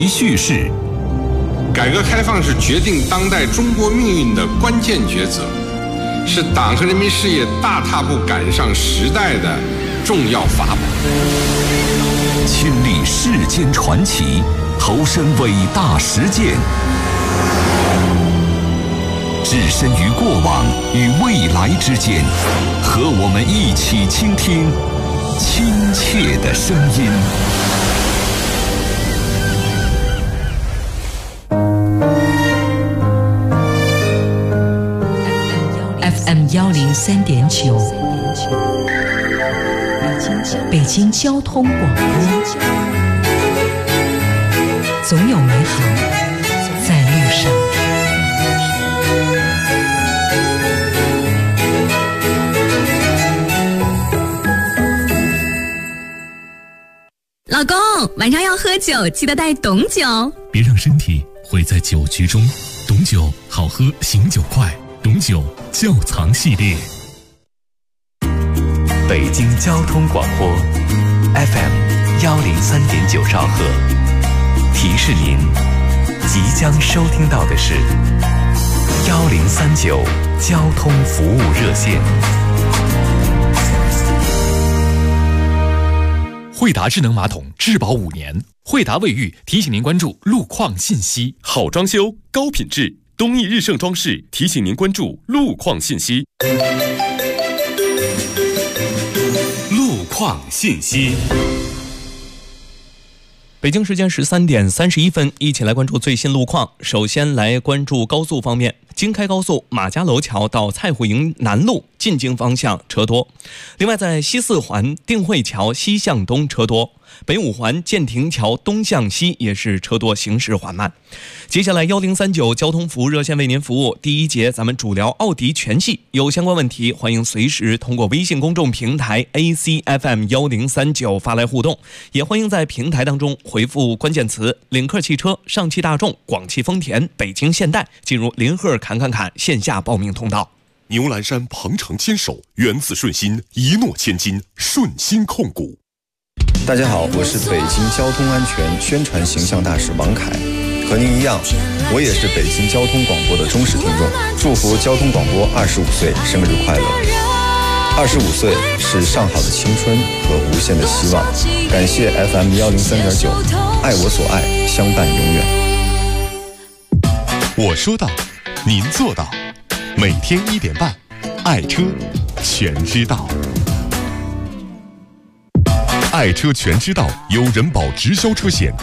叙事。 改革开放是决定当代中国命运的关键抉择，是党和人民事业大踏步赶上时代的重要法宝。 亲历世间传奇，投身伟大实践，置身于过往与未来之间，和我们一起倾听亲切的声音。 FM 103.9，北京交通广播，总有美好在路上。 老公，晚上要喝酒，记得带董酒。 别让身体毁在酒局中，董酒好喝，醒酒快。董酒窖藏系列。 北京交通广播 FM 103.9兆赫，提示您即将收听到的是1039交通服务热线。 惠达智能马桶质保5年，惠达卫浴提醒您关注路况信息。 好装修，高品质，东义日盛装饰提醒您关注路况信息。路况信息。 北京时间13点31分，一起来关注最新路况。首先来关注高速方面，京开高速马家楼桥到蔡户营南路进京方向车多，另外在西四环定慧桥西向东车多，北五环建亭桥东向西也是车多，行驶缓慢。接下来1039交通服务热线为您服务。第一节咱们主聊奥迪全系，有相关问题欢迎随时通过微信公众平台 ACFM 1039发来互动，也欢迎在平台当中回复关键词领克汽车、上汽大众、广汽丰田、北京现代，进入林鹤侃线下报名通道。 牛栏山鹏程坚守，源自顺心，一诺千金，顺心控股。 大家好，我是北京交通安全宣传形象大使王凯，和您一样，我也是北京交通广播的忠实听众，祝福交通广播25岁生日快乐！25岁是上好的青春和无限的希望，感谢 FM 103.9，爱我所爱，相伴永远。 我说到，您做到，每天1点半，爱车全知道。爱车全知道由人保直销车险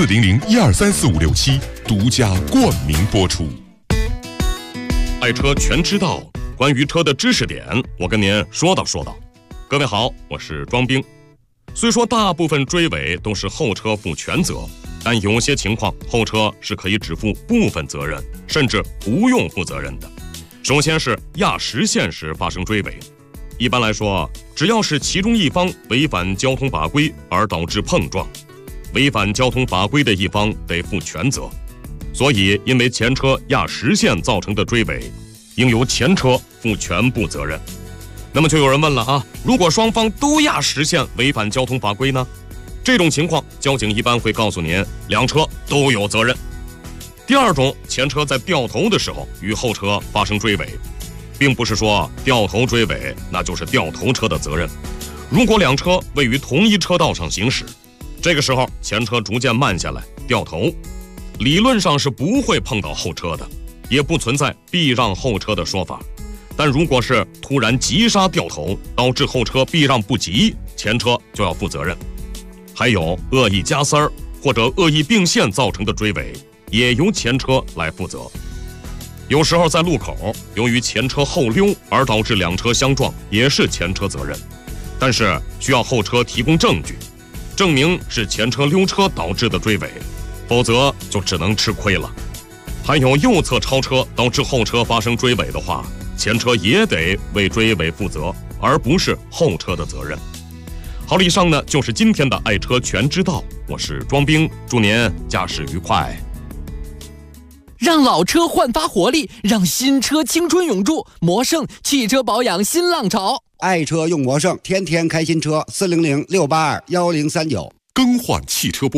400123456独家冠名播出。爱车全知道，关于车的知识点，我跟您说道。各位好，我是庄兵。虽说大部分追尾都是后车负全责，但有些情况后车是可以只负部分责任，甚至不用负责任的。首先是压实线时发生追尾。一般来说，只要是其中一方违反交通法规而导致碰撞，违反交通法规的一方得负全责。所以因为前车压实线造成的追尾，应由前车负全部责任。那么就有人问了啊，如果双方都压实线违反交通法规呢？这种情况交警一般会告诉您，两车都有责任。第二种，前车在掉头的时候与后车发生追尾，并不是说掉头追尾那就是掉头车的责任。如果两车位于同一车道上行驶，这个时候前车逐渐慢下来掉头，理论上是不会碰到后车的，也不存在避让后车的说法。但如果是突然急刹掉头，导致后车避让不及，前车就要负责任。还有恶意加塞儿或者恶意并线造成的追尾，也由前车来负责。有时候在路口，由于前车后溜而导致两车相撞，也是前车责任，但是需要后车提供证据，证明是前车溜车导致的追尾，否则就只能吃亏了。还有右侧超车导致后车发生追尾的话，前车也得为追尾负责，而不是后车的责任。好了，以上呢就是今天的爱车全知道，我是庄兵，祝您驾驶愉快。 让老车焕发活力，让新车青春永驻。魔胜汽车保养新浪潮， 爱车用魔胜，天天开新车。400-682-1039。 更换汽车玻璃，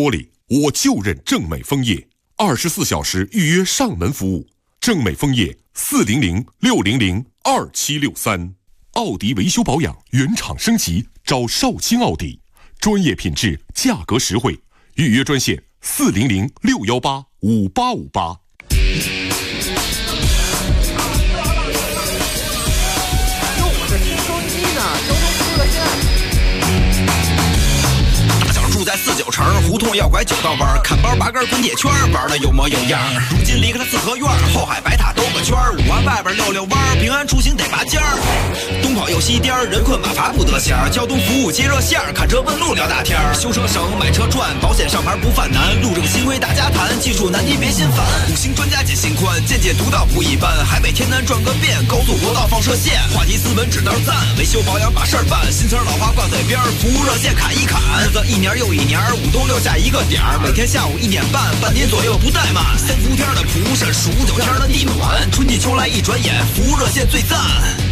我就认正美枫叶，24小时预约上门服务。正美枫叶400-600-2763。奥迪维修保养原厂升级，找少卿奥迪，专业品质，价格实惠。预约专线400-618-5858。 住在49城胡同要拐9道弯，看包拔根滚铁圈，玩的有模有样。如今离开了四合院，后海白塔兜个圈，5环外边溜弯，平安出行得拔尖儿。东跑又西颠，人困马乏不得闲。交通服务接热线，看车问路聊大天。修车省，买车赚，保险上牌不犯难。路政新规大家谈，技术难题别心烦。5星专家解心宽，见解独到不一般。海北天南转个遍，高速国道放射线。话题斯文指道赞，维修保养把事儿办。新词老话挂嘴边，服务热线砍一砍。日子一年又一年，5都留下一个点儿。每天下午1点半，半点左右不怠慢。3伏天的蒲扇，数9天的地暖，春季秋来一转眼，服务热线最赞。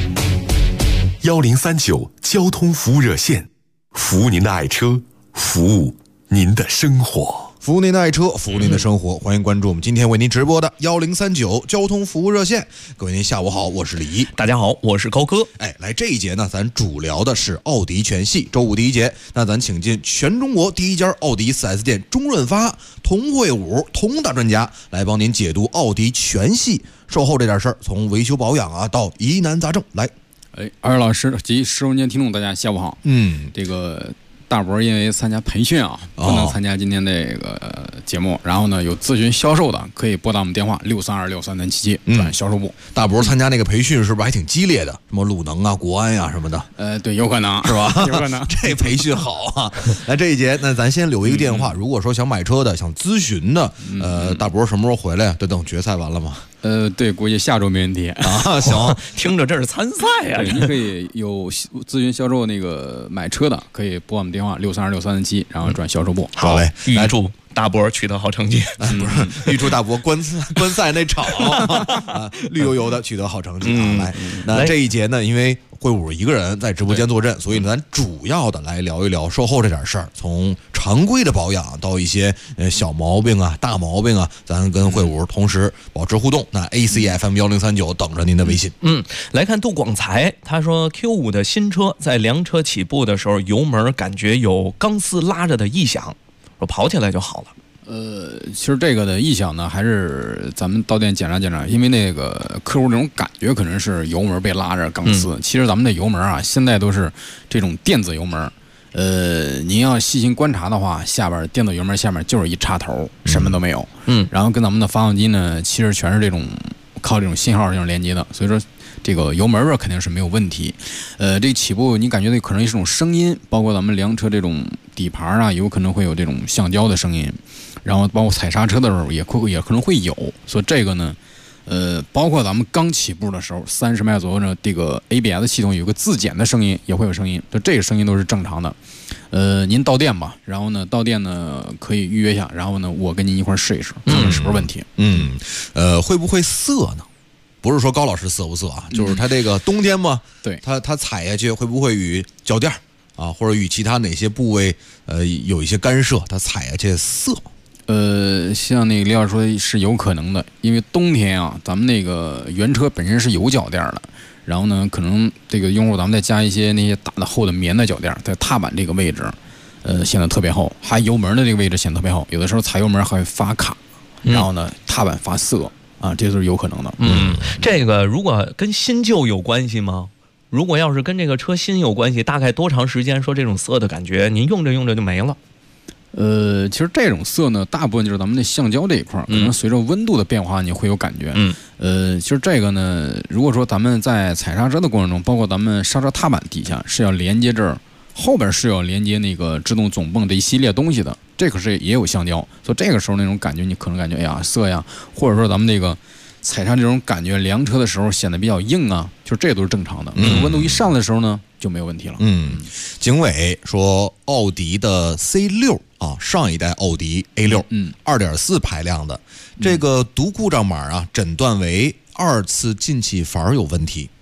1039交通服务热线，服务您的爱车，服务您的生活。 服务您的爱车，服务您的生活，欢迎关注我们今天为您直播的1039交通服务热线。各位您下午好，我是李一。 大家好，我是高哥。 来这一节呢，咱主聊的是奥迪全系。周五第一节，那咱请进全中国第一家奥迪 4S 店中润发童会武童大专家来帮您解读奥迪全系售后这点事儿，从维修保养啊到疑难杂症来。 二位老师及10周年听众大家下午好。这个大伯因为参加培训啊，不能参加今天这个节目。然后呢，有咨询销售的可以拨打我们电话6326377转销售部。 大伯参加那个培训是不是还挺激烈的？什么鲁能啊、国安呀、什么的？ 对，有可能是吧？ 有可能。 这培训好啊！来这一节，那咱先留一个电话。如果说想买车的、想咨询的，大伯什么时候回来呀？得等决赛完了吗？ 对，估计下周没问题啊。行， 听着这是参赛呀。 你可以有咨询销售那个买车的，可以拨我们电话6326377，然后转销售部。 好嘞， 预祝大伯取得好成绩。 不是，预祝大伯观赛那场绿油油的取得好成绩啊！来，那这一节呢，因为会武一个人在直播间坐镇，所以呢，咱主要的来聊一聊售后这点事儿，从常规的保养到一些小毛病啊、大毛病啊，咱跟会武同时保持互动。那 ACFM1039等着您的微信。 来看杜广才，他说 Q5 的新车在凉车起步的时候，油门感觉有钢丝拉着的异响，说跑起来就好了。 其实这个的异响呢，还是咱们到店检查检查，因为那个客户这种感觉可能是油门被拉着钢丝。其实咱们的油门啊，现在都是这种电子油门。您要细心观察的话，下边电子油门下面就是一插头，什么都没有。然后跟咱们的发动机呢，其实全是这种靠这种信号这种连接的，所以说这个油门肯定是没有问题。这起步你感觉到可能是一种声音，包括咱们凉车这种底盘啊，有可能会有这种橡胶的声音，然后包括踩刹车的时候也可能会有。所以这个呢，包括咱们刚起步的时候30迈左右呢，这个 ABS 系统有个自检的声音也会有声音，就这个声音都是正常的。您到店吧，然后呢到店呢可以预约一下，然后呢我跟您一块试一试，看看是不是问题。 会不会涩呢？不是说高老师涩不涩啊，就是他这个冬天嘛， 对， 他踩下去会不会与脚垫啊，或者与其他哪些部位有一些干涉，他踩下去涩？ 像那个李老师说是有可能的，因为冬天啊，咱们那个原车本身是有脚垫的，然后呢，可能这个用户咱们再加一些那些大的厚的棉的脚垫，在踏板这个位置，显得特别厚，还油门的这个位置显得特别厚，有的时候踩油门还会发卡，然后呢，踏板发涩。这是有可能的。 这个如果跟新旧有关系吗？如果要是跟这个车新有关系，大概多长时间说这种涩的感觉，您用着用着就没了？ 其实这种涩呢，大部分就是咱们的橡胶这一块，可能随着温度的变化，你会有感觉。其实这个呢，如果说咱们在踩刹车的过程中，包括咱们刹车踏板底下是要连接这儿，后边是要连接那个制动总泵这一系列东西的。这可是也有橡胶，所以这个时候那种感觉，你可能感觉哎呀涩呀，或者说咱们这个踩上这种感觉，凉车的时候显得比较硬啊，就这都是正常的。温度一上来的时候呢，就没有问题了。 景伟说，奥迪的 C6啊，上一代奥迪 A6， 2.4排量的，这个读故障码啊，诊断为2次进气阀有问题。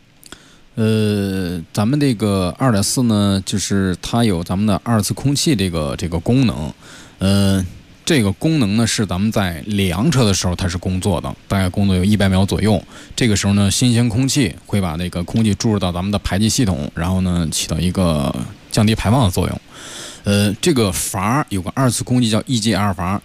咱们这个2.4呢，就是它有咱们的2次空气这个功能。 这个功能呢是咱们在凉车的时候它是工作的，大概工作有100秒左右。这个时候呢，新鲜空气会把那个空气注入到咱们的排气系统，然后呢起到一个降低排放的作用。这个阀有个2次空气叫 EGL 阀，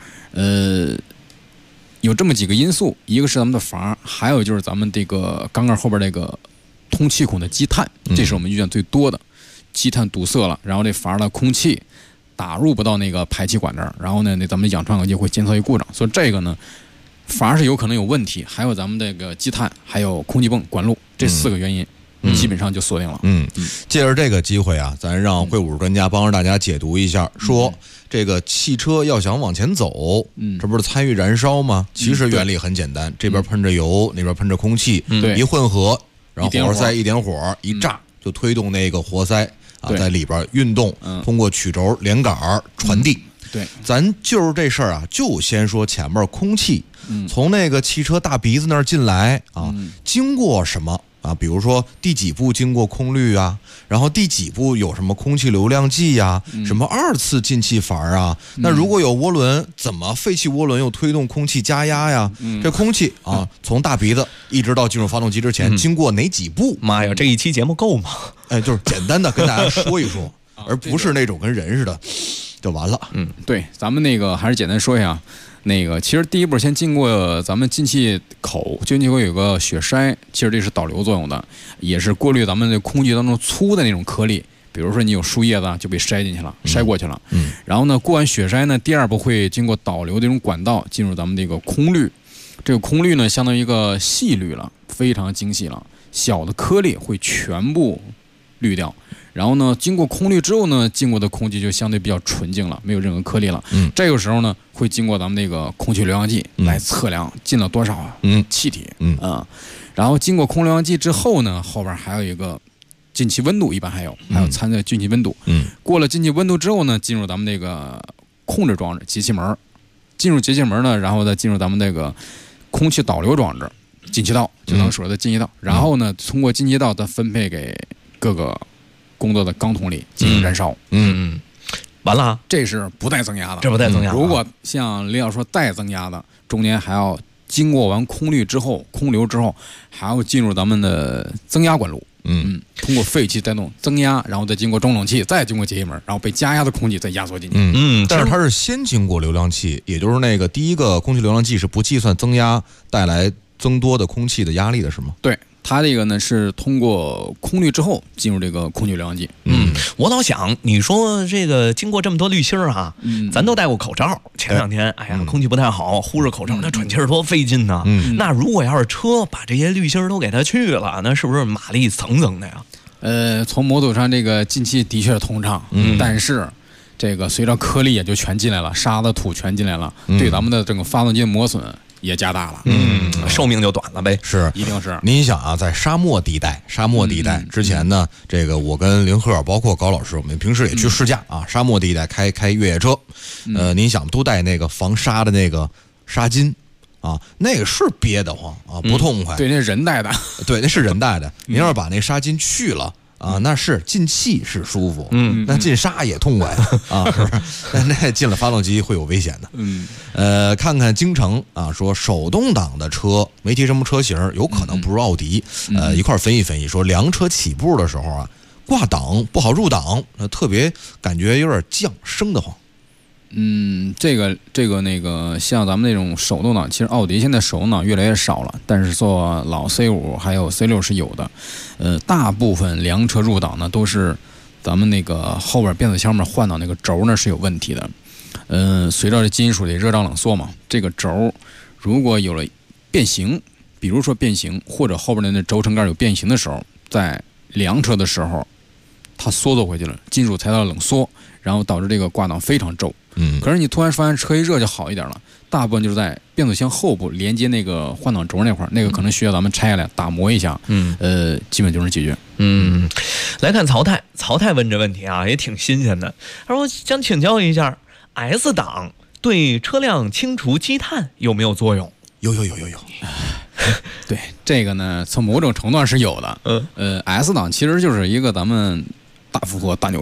有这么几个因素，一个是咱们的阀，还有就是咱们这个缸盖后边这个通气孔的积碳，这是我们遇见最多的。积碳堵塞了，然后这阀的空气打入不到那个排气管这儿，然后呢，咱们的氧传感器会监测一故障，所以这个呢，阀是有可能有问题，还有咱们这个积碳，还有空气泵管路这4个原因。基本上就锁定了。 借着这个机会啊，咱让会武专家帮着大家解读一下，说这个汽车要想往前走，这不是参与燃烧吗？其实原理很简单，这边喷着油，那边喷着空气，一混合，然后活塞一点火，一炸就推动那个活塞啊在里边运动，通过曲轴连杆传递。 对， 咱就是这事儿啊，就先说前面空气，从那个汽车大鼻子那儿进来啊，经过什么？啊，比如说第几步经过空滤啊，然后第几步有什么空气流量计呀，什么2次进气阀啊，那如果有涡轮，怎么废气涡轮又推动空气加压呀？这空气啊，从大鼻子一直到进入发动机之前，经过哪几步？ 妈呀，这一期节目够吗？ 哎，就是简单的跟大家说一说，而不是那种跟人似的就完了。 对，咱们那个还是简单说一下。那个其实第一步先经过咱们进气口，进气口有个雪筛，其实这是导流作用的，也是过滤咱们的空气当中粗的那种颗粒，比如说你有树叶子就被筛进去了，筛过去了。然后呢，过完雪筛呢，第2步会经过导流这种管道进入咱们这个空滤，这个空滤呢相当于一个细滤了，非常精细了，小的颗粒会全部滤掉。然后呢，经过空滤之后呢，经过的空气就相对比较纯净了，没有任何颗粒了。这个时候呢，会经过咱们那个空气流量计来测量进了多少气体。然后经过空流量计之后呢，后边还有一个进气温度，一般还有参测进气温度。过了进气温度之后呢，进入咱们那个控制装置节气门，进入节气门呢，然后再进入咱们那个空气导流装置进气道，就咱说的进气道。然后呢，通过进气道再分配给各个工作的钢筒里进行燃烧。 完了， 这是不带增压的， 这不带增压。 如果像李老师说带增压的，中间还要经过完空滤之后、空流之后，还要进入咱们的增压管路。通过废气带动增压，然后再经过中冷器，再经过节气门，然后被加压的空气再压缩进去。 但是它是先经过流量器，也就是那个第一个空气流量计是不计算增压带来增多的空气的压力的，是吗？ 对。它这个呢是通过空滤之后进入这个空气流量计。 我老想，你说这个经过这么多滤芯儿啊，咱都戴过口罩。前2天，哎呀，空气不太好，呼着口罩，那喘气儿多费劲呢。那如果要是车把这些滤芯儿都给它去了，那是不是马力蹭蹭的呀？ 从模组上这个进气的确通畅，但是这个随着颗粒也就全进来了，沙子土全进来了，对咱们的整个发动机的磨损也加大了， 寿命就短了呗。 是， 一定是。 您想啊，在沙漠地带之前呢，这个我跟林鹤，包括高老师，我们平时也去试驾啊，沙漠地带开越野车，您想都带那个防沙的那个纱巾啊，那个是憋得慌啊，不痛快。 对，那是人带的， 对，那是人带的。您要是把那纱巾去了。那是进气是舒服，那进沙也痛快啊，是不是？但那进了发动机会有危险的。看看京城啊，说手动挡的车没提什么车型，有可能不如奥迪。一块分析，说凉车起步的时候啊，挂档不好入档，特别感觉有点降生得慌。 这个那个像咱们那种手动挡，其实奥迪现在手动挡越来越少了，但是做老 C5 还有 C6 是有的。大部分凉车入档呢都是咱们那个后边变速箱面换挡那个轴呢是有问题的。随着金属的热胀冷缩嘛，这个轴如果有了变形，比如说变形或者后边的那轴承盖有变形的时候，在凉车的时候它缩回去了，金属材料冷缩，然后导致这个挂档非常皱。可是你突然发现车一热就好一点了，大部分就是在变速箱后部连接那个换挡轴那块，那个可能需要咱们拆下来打磨一下，基本就能解决。 来看曹太问这问题啊，也挺新鲜的。他说想请教一下 ，S 档对车辆清除积碳有没有作用？ 有。 对这个呢，从某种程度上是有的。S 档其实就是一个咱们大负荷大扭矩。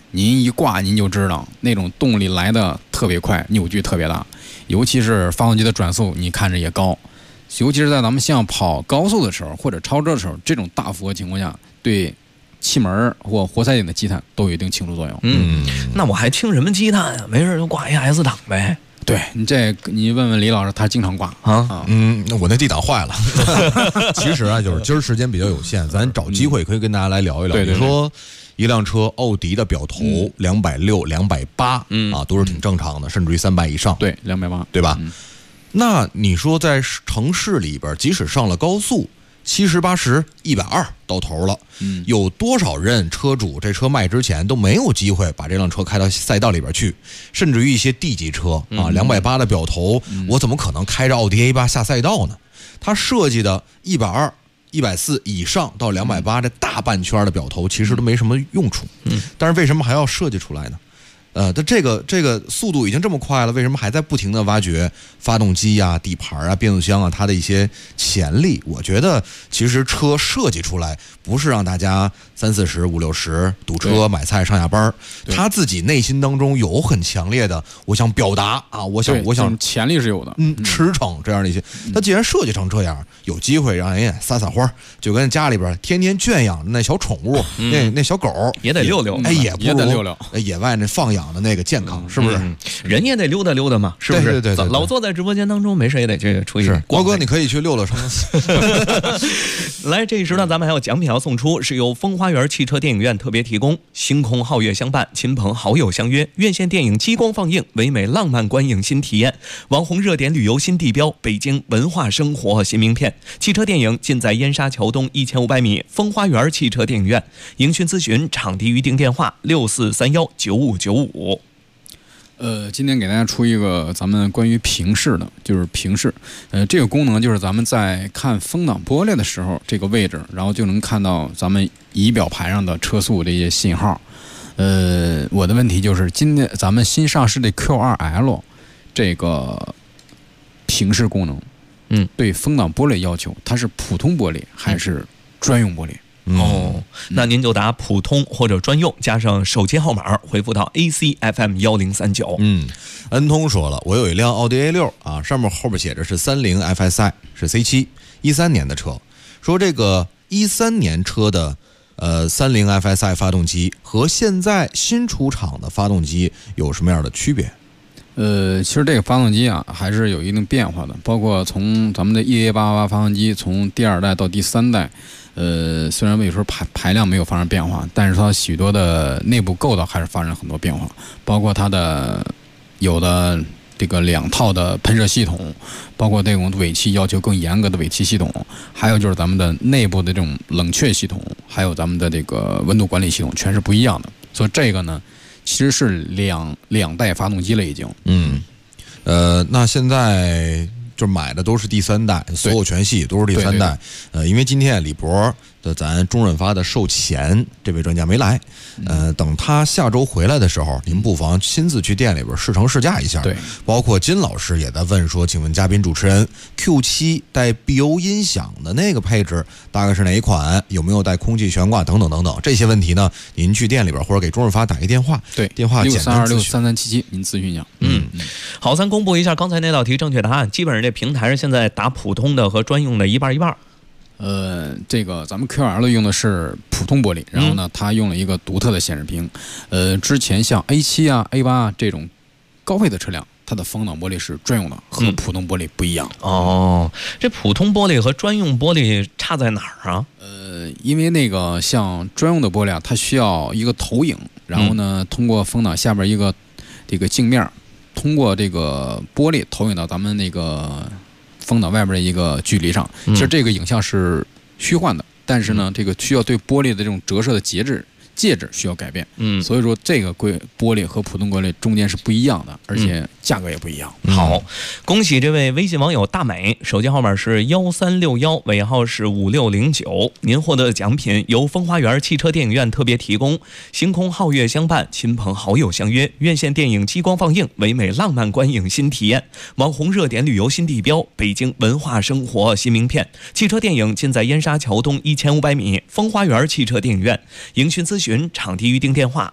您一挂您就知道那种动力来的特别快，扭矩特别大，尤其是发动机的转速你看着也高，尤其是在咱们像跑高速的时候或者超车的时候，这种大负荷情况下对气门或活塞点的积碳都有一定清除作用。 那我还清什么积碳啊？没事就挂一 S 档呗。 对，你问问李老师，他经常挂啊。 那我那 D 档坏了。其实啊，就是今儿时间比较有限，咱找机会可以跟大家来聊一聊。 对， 你说一辆车奥迪的表头260、280啊，都是挺正常的，甚至于300以上。 对，280， 对吧？那你说在城市里边，即使上了高速，70、80、120到头了，有多少任车主这车卖之前都没有机会把这辆车开到赛道里边去？甚至于一些 D 级车啊，280的表头，我怎么可能开着奥迪 A8 下赛道呢？它设计的120、140以上到280这大半圈的表头，其实都没什么用处。但是为什么还要设计出来呢？它这个速度已经这么快了，为什么还在不停的挖掘发动机啊、底盘啊、变速箱啊它的一些潜力？我觉得其实车设计出来不是让大家30、40、50、60堵车买菜上下班，他自己内心当中有很强烈的我想表达啊，我想潜力是有的， 驰骋这样的一些。那既然设计成这样，有机会让人家撒花，就跟家里边天天圈养那小宠物，那小狗也得溜溜， 也不如得溜溜野外那放养的那个健康，是不是？ 人也得溜达溜达嘛，是不是？ 对， 老坐在直播间当中，没事也得去出去。 瓜哥，你可以去溜溜城。 来，这一时段咱们还有奖品要送出，是由风花园汽车电影院特别提供，星空皓月相伴，亲朋好友相约，院线电影激光放映，唯美浪漫观影新体验，网红热点旅游新地标，北京文化生活新名片。汽车电影尽在燕莎桥东1500米风花园汽车电影院。营讯咨询场地预订电话6431959595。 今天给大家出一个咱们关于平视的，就是平视。这个功能就是咱们在看风挡玻璃的时候，这个位置，然后就能看到咱们仪表盘上的车速这些信号。我的问题就是，今天咱们新上市的 Q2L 这个平视功能，对风挡玻璃要求，它是普通玻璃还是专用玻璃？ 那您就打普通或者专用，加上手机号码，回复到 ACFM1039。 恩通说了，我有一辆奥迪 A6啊，上面后边写着是30 FSI， 是 C7，13年的车。说这个13年车的30 FSI 发动机和现在新出厂的发动机有什么样的区别？ 其实这个发动机啊还是有一定变化的，包括从咱们的 EA888 发动机从第2代到第3代。虽然有时候排量没有发生变化，但是它许多的内部构造还是发生很多变化，包括它的有的这个2套的喷射系统，包括这种尾气要求更严格的尾气系统，还有就是咱们的内部的这种冷却系统，还有咱们的这个温度管理系统，全是不一样的。所以这个呢，其实是两代发动机了已经。 那现在就买的都是第3代，所有全系都是第3代。因为今天李博的咱中润发的售前这位专家没来，等他下周回来的时候，您不妨亲自去店里边试乘试驾一下。 对， 包括金老师也在问说，请问嘉宾主持人 Q7 带 BO 音响的那个配置大概是哪一款？有没有带空气悬挂等等等等这些问题呢？您去店里边或者给中润发打一电话， 对， 电话简单咨询 63263377，您咨询一下。 好，咱公布一下刚才那道题正确答案。基本上这平台上现在打普通的和专用的一半一半。 这个咱们 Q2L 用的是普通玻璃，然后呢，它用了一个独特的显示屏。之前像 A7 啊、A8 啊这种高配的车辆，它的风挡玻璃是专用的，和普通玻璃不一样。 这普通玻璃和专用玻璃差在哪儿啊？ 因为那个像专用的玻璃啊，它需要一个投影，然后呢，通过风挡下边一个这个镜面，通过这个玻璃投影到咱们那个风挡外边的一个距离上。其实这个影像是虚幻的，但是呢，这个需要对玻璃的这种折射的介质需要改变。所以说这个玻璃和普通玻璃中间是不一样的，而且价格也不一样。 好，恭喜这位微信网友大美，手机号码是1361，尾号是5609。您获得的奖品由风花园汽车电影院特别提供，星空皓月相伴，亲朋好友相约，院线电影激光放映，唯美浪漫观影新体验，网红热点旅游新地标，北京文化生活新名片。汽车电影尽在燕莎桥东1500米风花园汽车电影院。营讯咨询询场地预订电话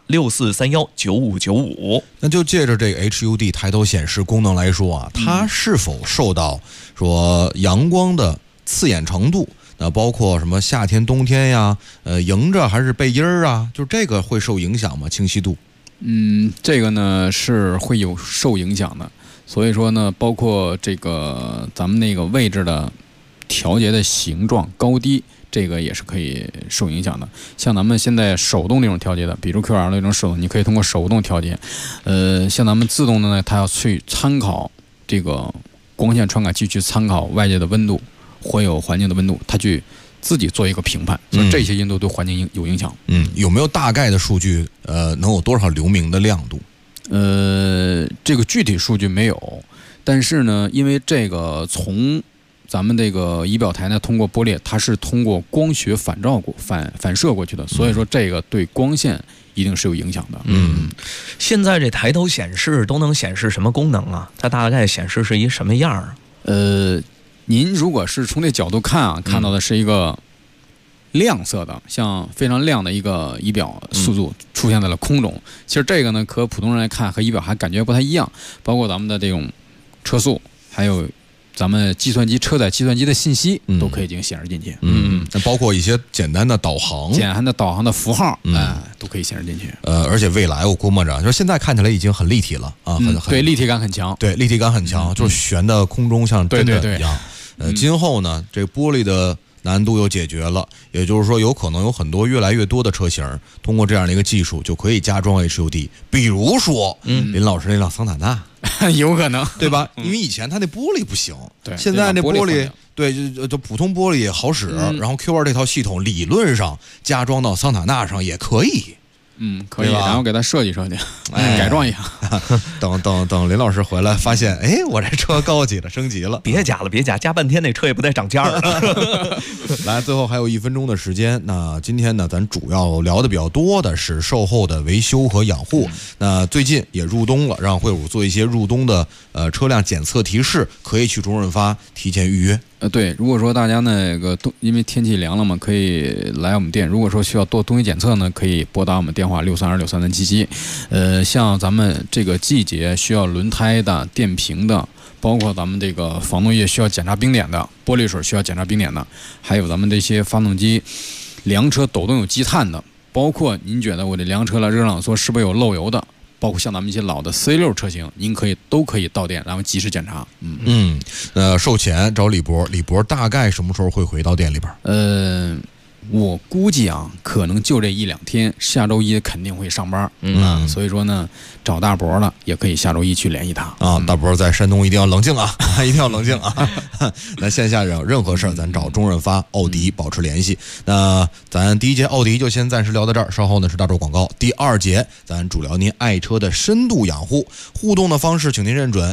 64319595。 那就借着这个 HUD 抬头显示功能来说啊，它是否受到说阳光的刺眼程度？那包括什么夏天、冬天呀，迎着还是背阴儿啊？就这个会受影响吗？清晰度？ 这个呢是会有受影响的。所以说呢，包括这个咱们那个位置的调节的形状、高低，这个也是可以受影响的。像咱们现在手动那种调节的，比如 QR 那种手动，你可以通过手动调节。像咱们自动的呢，它要去参考这个光线传感器，去参考外界的温度。会有环境的温度，它去自己做一个评判，所以这些因素对环境有影响。 有没有大概的数据？能有多少流明的亮度？ 这个具体数据没有，但是呢，因为这个从咱们这个仪表台呢，通过玻璃，它是通过光学反射过去的，所以说这个对光线一定是有影响的。 现在这抬头显示都能显示什么功能啊？它大概显示是一什么样啊？ 您如果是从这角度看啊，看到的是一个亮色的，像非常亮的一个仪表速度出现在了空中。其实这个呢，和普通人来看和仪表还感觉不太一样。包括咱们的这种车速，还有咱们计算机车载计算机的信息都可以进行显示进去。 那包括一些简单的导航的符号，都可以显示进去。 而且未来我估摸着，就是现在看起来已经很立体了啊， 对，立体感很强。 对，立体感很强，就是悬在空中像真的一样。今后呢，这玻璃的难度又解决了，也就是说，有可能有很多越来越多的车型通过这样的一个技术就可以加装 HUD。比如说，林老师那辆桑塔纳， 有可能， 对吧？因为以前它那玻璃不行，现在那玻璃，对，就普通玻璃也好使。然后 Q2 这套系统理论上加装到桑塔纳上也可以。 可以，然后给它设计设计，改装一下。 等林老师回来发现，我这车高级了，升级了。 别加了，加半天那车也不带涨价了。来，最后还有1分钟的时间，那今天呢，咱主要聊的比较多的是售后的维修和养护。那最近也入冬了，让惠武做一些入冬的车辆检测提示，可以去中润发提前预约。 对，如果说大家因为天气凉了嘛，可以来我们店。如果说需要做冬季检测呢，可以拨打我们电话6326377。像咱们这个季节需要轮胎的、电瓶的，包括咱们这个防冻液需要检查冰点的，玻璃水需要检查冰点的，还有咱们这些发动机、凉车抖动有积碳的，包括您觉得我这凉车了热胀冷缩是不是有漏油的？包括像咱们一些老的C6车型，您都可以到店，然后及时检查。 售前找李博大概什么时候会回到店里边？ 我估计啊，可能就这1-2天，下周一肯定会上班。所以说呢，找大伯了也可以下周一去联系他啊。大伯在山东一定要冷静啊，一定要冷静啊。那线下有任何事儿，咱找中润发、奥迪保持联系。那咱第一节奥迪就先暂时聊到这儿，稍后呢是大众广告。第2节咱主聊您爱车的深度养护，互动的方式，请您认准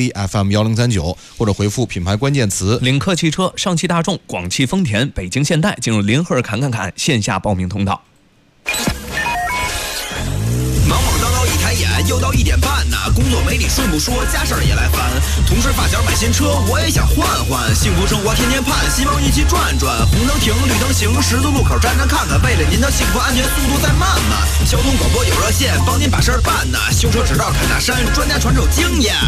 ACFM1039或者回复品牌关键词领克汽车、上汽大众、广汽丰田、北京现代，进入林赫侃线下报名通道。 忙忙叨叨一抬眼，又到1点半呢。工作没你顺不说，家事儿也来烦。同事发小买新车，我也想换换。幸福生活天天盼，希望一起转转。红灯停，绿灯行，十字路口站站看看。为了您的幸福安全，速度再慢慢。交通广播有热线，帮您把事儿办呢。修车只道侃大山，专家传授经验。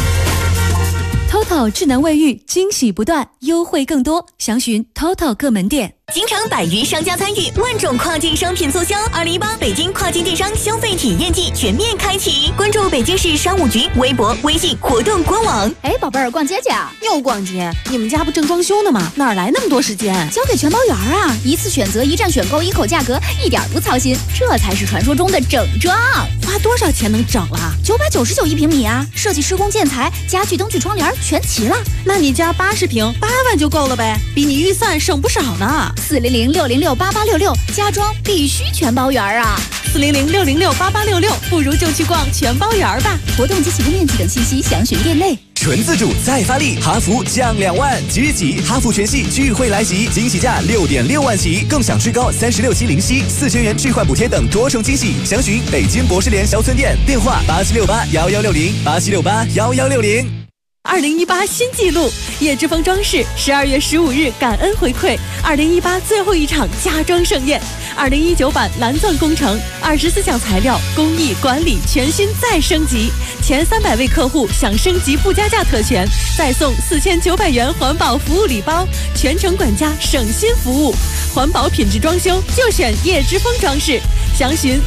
TOTO 智能卫浴，惊喜不断，优惠更多，详询 TOTO 各门店。 京城百余商家参与，万种跨境商品促销，2018北京跨境电商消费体验季全面开启。关注北京市商务局微博、微信活动官网。 宝贝儿，逛街去啊？又逛街？你们家不正装修呢吗？哪来那么多时间？交给全包园啊！一次选择，一站选购，一口价格，一点不操心，这才是传说中的整装。花多少钱能整了？999一平米啊！设计、施工、建材、家具、灯具、窗帘全齐了。 那你家80平8万就够了呗，比你预算省不少呢。 400-606-8866，家装必须全包园啊 ！400-606-8866，不如就去逛全包园吧。 活动及启动面积等信息详询店内。 纯自主再发力，哈弗降2万，即日起哈弗全系聚会来袭，惊喜价6.6万起，更享最高36期零息，4000元置换补贴等多重惊喜。详询北京博士联销村店，电话87681160，87681160。 2018新纪录，叶之峰装饰12月15日感恩回馈2018最后一场家装盛宴，2019版蓝钻工程，24项材料工艺管理全新再升级，前300位客户享升级不加价特权，再送4900元环保服务礼包，全程管家省心服务，环保品质装修就选叶之峰装饰，详询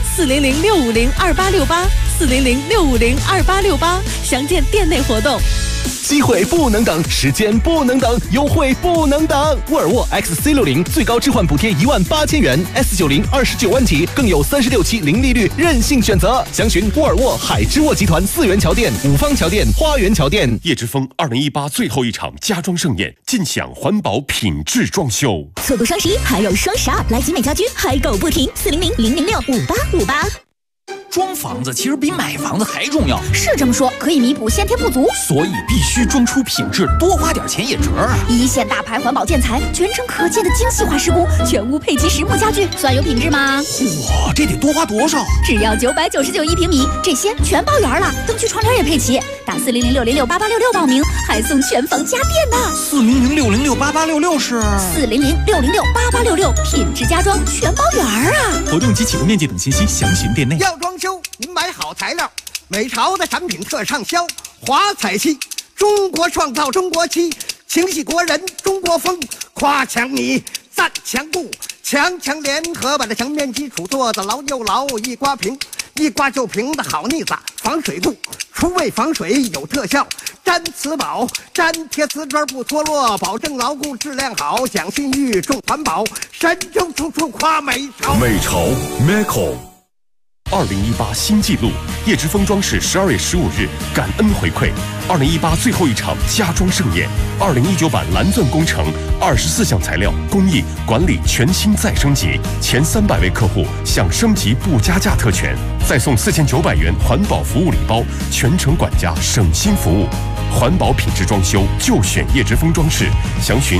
400-650-2868，400-650-2868，详见店内活动。 机会不能等，时间不能等，优惠不能等。沃尔沃 XC60最高置换补贴18000元 ，S90 29万起，更有36期零利率任性选择。详询沃尔沃海之沃集团4元桥店、五方桥店、花园桥店。 叶之峰2018最后一场家装盛宴，尽享环保品质装修。 错过双11还有双12，来集美家居嗨购不停，400-006-5858。 装房子其实比买房子还重要， 是这么说，可以弥补先天不足， 所以必须装出品质，多花点钱也值啊！ 一线大牌环保建材，全程可见的精细化施工，全屋配齐实木家具，算有品质吗？ 嚯，这得多花多少？ 只要999一平米，这些全包圆了，灯具窗帘也配齐。打400-606-8866报名，还送全房家电呢。 400-606-8866是 400-606-8866，品质家装全包圆啊！ 活动及启动面积等信息详询店内。 要装修，您买好材料，美潮的产品特畅销，华彩漆，中国创造中国漆，情系国人中国风，夸墙米，赞墙布，强联合把这墙面基础做得牢又牢，一刮平，一刮就平的好腻子，防水度，除味防水有特效，粘瓷宝，粘贴瓷砖不脱落，保证牢固质量好，讲信誉重环保，神州处处夸美潮。 美潮 Meco。2018新纪录，叶之峰装饰12月15日感恩回馈2018最后一场家装盛宴，2019版蓝钻工程24项材料工艺管理全新再升级，前300位客户享升级不加价特权，再送4900元环保服务礼包，全程管家省心服务。环保品质装修就选叶之峰装饰，详询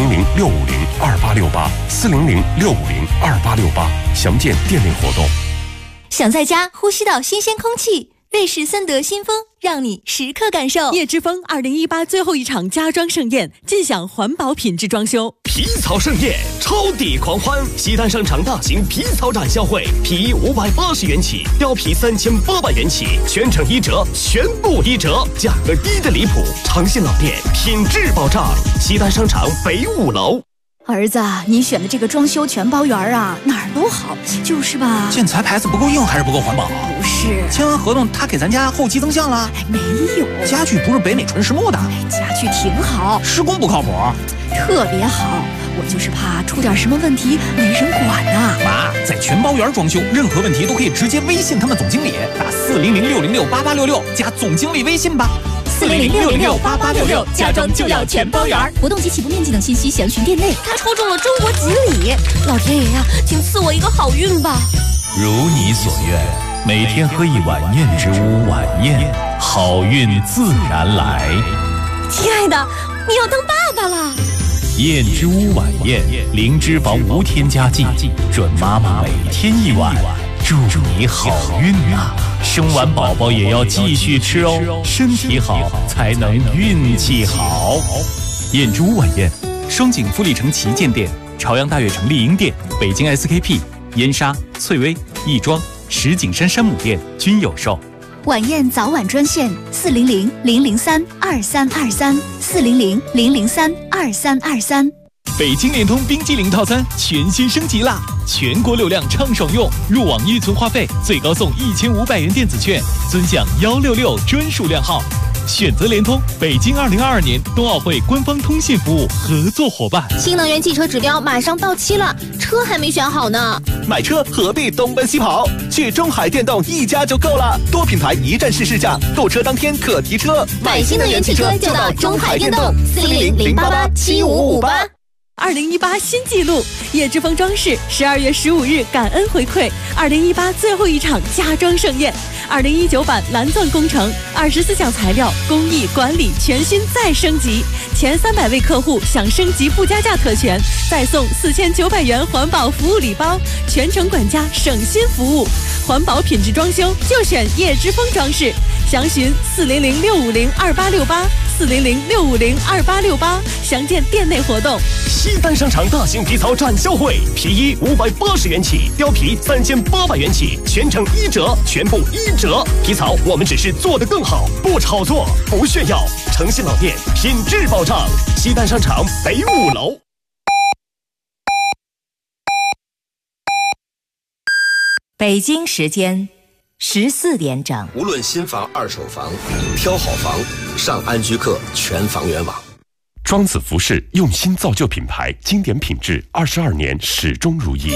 400-650-2868，400-650-2868，详见店内活动。 想在家呼吸到新鲜空气，瑞士森德新风让你时刻感受。 叶之峰2018最后一场家装盛宴，尽享环保品质装修。 皮草盛宴，超抵狂欢！西单商场大型皮草展销会，皮衣580元起，貂皮3800元起，全程1折，全部1折，价格低的离谱，长线老店，品质保障。西单商场北5楼。 儿子，你选的这个装修全包圆啊，哪儿都好，就是吧？ 建材牌子不够硬还是不够环保？ 不是， 签完合同他给咱家后期增项了？ 没有， 家具不是北美纯实木的， 家具挺好， 施工不靠谱， 特别好。我就是怕出点什么问题没人管呢。 妈，在全包圆装修，任何问题都可以直接微信他们总经理，打400-606-8866加总经理微信吧。 400-606-8866，家装就要全包圆。活动及起步面积等信息详询店内。他抽中了中国锦鲤，老天爷呀，请赐我一个好运吧！ 如你所愿，每天喝一碗燕之屋晚宴，好运自然来。 亲爱的，你要当爸爸了。 燕之屋晚宴，零脂肪无添加剂，准妈妈每天一碗，祝你好运啊！生完宝宝也要继续吃哦，身体好才能运气好。燕之屋晚宴，双井富力城旗舰店、朝阳大悦城丽婴店、北京 SKP、燕莎、翠微、亦庄、石景山山姆店均有售。 晚宴早晚专线400-003-2323，400-003-2323。 北京联通冰激凌套餐全新升级啦！全国流量畅爽用，入网预存话费最高送1500元电子券，尊享166专属量号。选择联通，北京2022年冬奥会官方通信服务合作伙伴。 新能源汽车指标马上到期了，车还没选好呢。 买车何必东奔西跑？去中海电动一家就够了，多品牌一站式试驾，购车当天可提车。 买新能源汽车就到中海电动，400-088-7558。 2018新纪录，叶之峰装饰12月15日感恩回馈2018最后一场家装盛宴，2019版蓝钻工程24项材料工艺管理全新再升级，前300位客户享升级不加价特权，再送4900元环保服务礼包，全程管家省心服务。环保品质装修就选叶之峰装饰，详询400-650-2868。 400-650-2868，详见店内活动。 西单商场大型皮草展销会，皮衣580元起，貂皮3800元起，全程1折，全部1折。皮草我们只是做得更好，不炒作，不炫耀，诚信老店，品质保障。西单商场北5楼。 北京时间14点整。 无论新房、二手房，挑好房上安居客全房源网。 庄子服饰用心造就品牌，经典品质22年始终如一。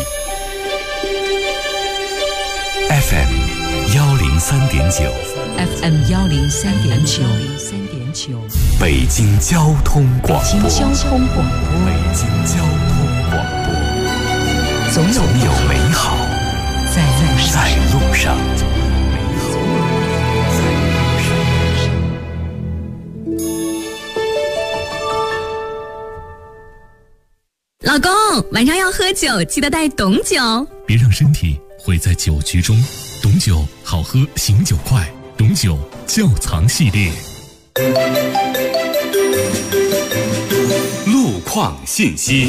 FM 103.9 FM 103.9 北京交通广播。 北京交通广播。总有美好在路上。 老公，晚上要喝酒，记得带董酒。 别让身体毁在酒局中。董酒好喝，醒酒快。董酒窖藏系列。 路况信息。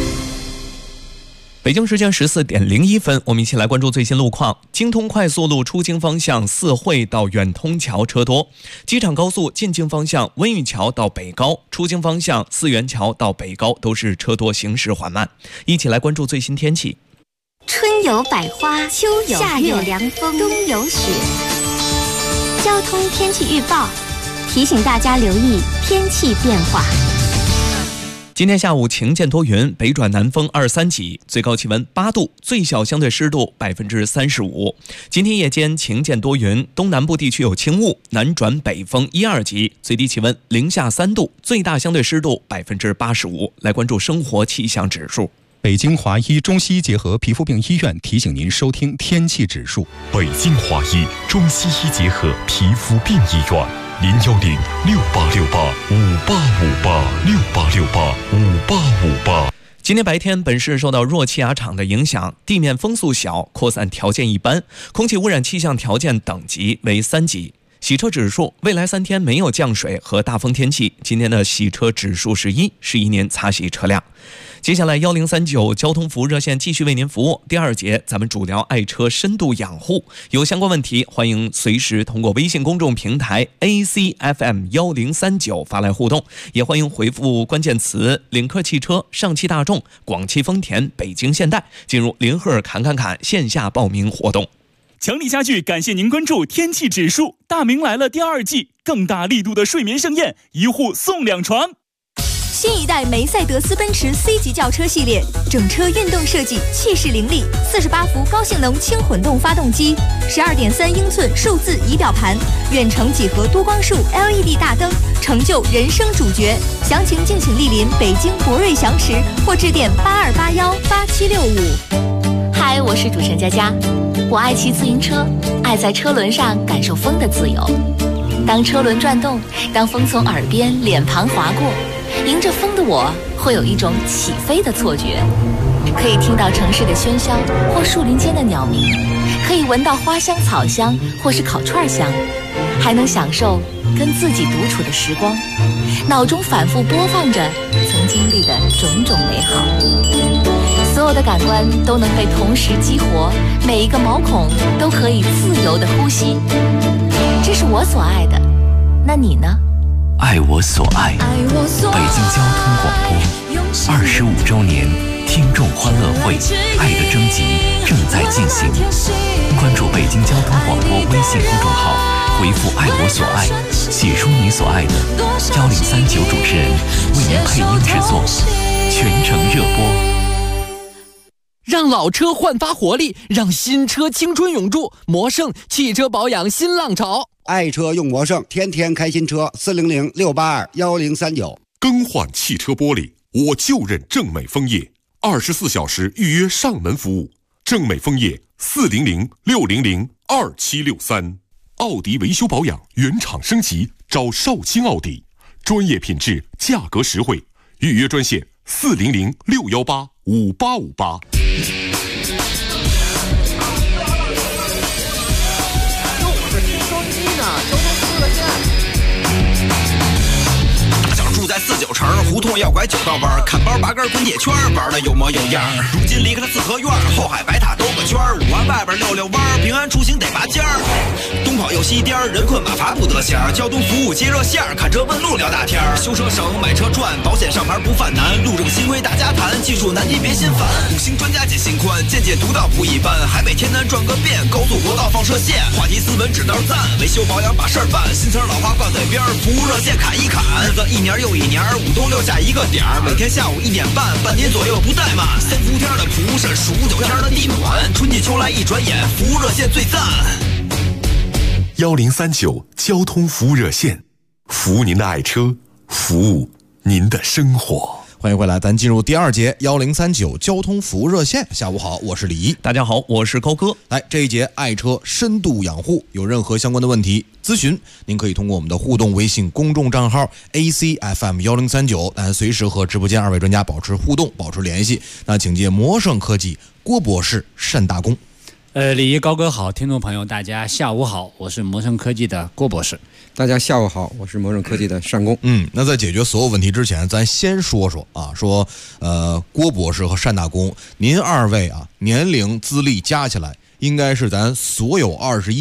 北京时间14点01分，我们一起来关注最新路况。京通快速路出京方向四惠到远通桥车多，机场高速进京方向温榆桥到北高，出京方向四元桥到北高都是车多，行驶缓慢。一起来关注最新天气。 春有百花，秋有夏有凉风，冬有雪。交通天气预报提醒大家留意天气变化。 今天下午晴间多云，北转南风2-3级，最高气温8度，最小相对湿度35%。今天夜间晴间多云，东南部地区有轻雾，南转北风1-2级，最低气温零下3度，最大相对湿度85%。来关注生活气象指数。 北京华医中西医结合皮肤病医院提醒您收听天气指数。 北京华医中西医结合皮肤病医院。010-6868-5858，6868-5858。 今天白天，本市受到弱气压场的影响，地面风速小，扩散条件一般，空气污染气象条件等级为3级。洗车指数，未来3天没有降水和大风天气，今天的洗车指数是1，是一年擦洗车辆。接下来1039交通服务热线继续为您服务。第2节，咱们主聊爱车深度养护，有相关问题，欢迎随时通过微信公众平台 ACFM1039发来互动，也欢迎回复关键词领克汽车、上汽大众、广汽丰田、北京现代，进入林赫侃线下报名活动。 强力家具感谢您关注天气指数，大明来了第2季，更大力度的睡眠盛宴，1户送2床。 新一代梅赛德斯奔驰 C 级轿车系列，整车运动设计，气势凌厉，48伏高性能轻混动发动机，12.3英寸数字仪表盘，远程几何多光束 LED 大灯，成就人生主角。详情敬请莅临北京博瑞祥驰或致电82818765。 嗨，我是主持人佳佳。我爱骑自行车，爱在车轮上感受风的自由。当车轮转动，当风从耳边、脸庞划过，迎着风的我会有一种起飞的错觉，可以听到城市的喧嚣或树林间的鸟鸣，可以闻到花香草香或是烤串香，还能享受跟自己独处的时光，脑中反复播放着曾经历的种种美好，所有的感官都能被同时激活，每一个毛孔都可以自由的呼吸，这是我所爱的。那你呢？ 爱我所爱，北京交通广播25周年听众欢乐会爱的征集正在进行，关注北京交通广播微信公众号，回复爱我所爱，写出你所爱的，1039主持人为您配音制作，全程热播。 让老车焕发活力，让新车青春永驻。魔胜汽车保养新浪潮， 爱车用魔胜，天天开新车。400-682-1039。 更换汽车玻璃，我就认正美枫叶，24小时预约上门服务。正美枫叶400-600-2763。奥迪维修保养原厂升级，找少卿奥迪，专业品质，价格实惠。预约专线400-618-5858。 城，胡同要拐九道弯，砍包拔根滚铁圈，玩的有模有样。如今离开了四合院，后海白塔兜个圈，5环外边溜溜弯，平安出行得拔尖儿。东跑又西颠，人困马乏不得闲，交通服务接热线，看车问路聊大天。修车省，买车赚，保险上牌不犯难，路政新规大家谈，技术难题别心烦。5星专家解心宽，见解独到不一般，海北天南转个遍，高速国道放射线，话题斯文指道赞，维修保养把事儿办，新词老话挂嘴边，服务热线砍一砍，日子一年又一年，5东6下一个点儿，每天下午1点半，半年左右不怠慢。3伏天的蒲是数9天的地暖，春季秋来一转眼，服务热线最赞。 1039交通服务热线，服务您的爱车，服务您的生活。 欢迎回来，咱进入第2节1039交通服务热线。下午好，我是李怡。 大家好，我是高哥。 来，这一节爱车深度养护，有任何相关的问题咨询，您可以通过我们的互动微信公众账号 ACFM1039，咱随时和直播间2位专家保持互动，保持联系。那请借魔盛科技郭博士、单大工。 李怡高哥好，听众朋友大家下午好，我是魔盛科技的郭博士。 大家下午好，我是魔盛科技的单工。 那在解决所有问题之前，咱先说说啊，郭博士和单大工，您2位啊年龄资历加起来，应该是咱所有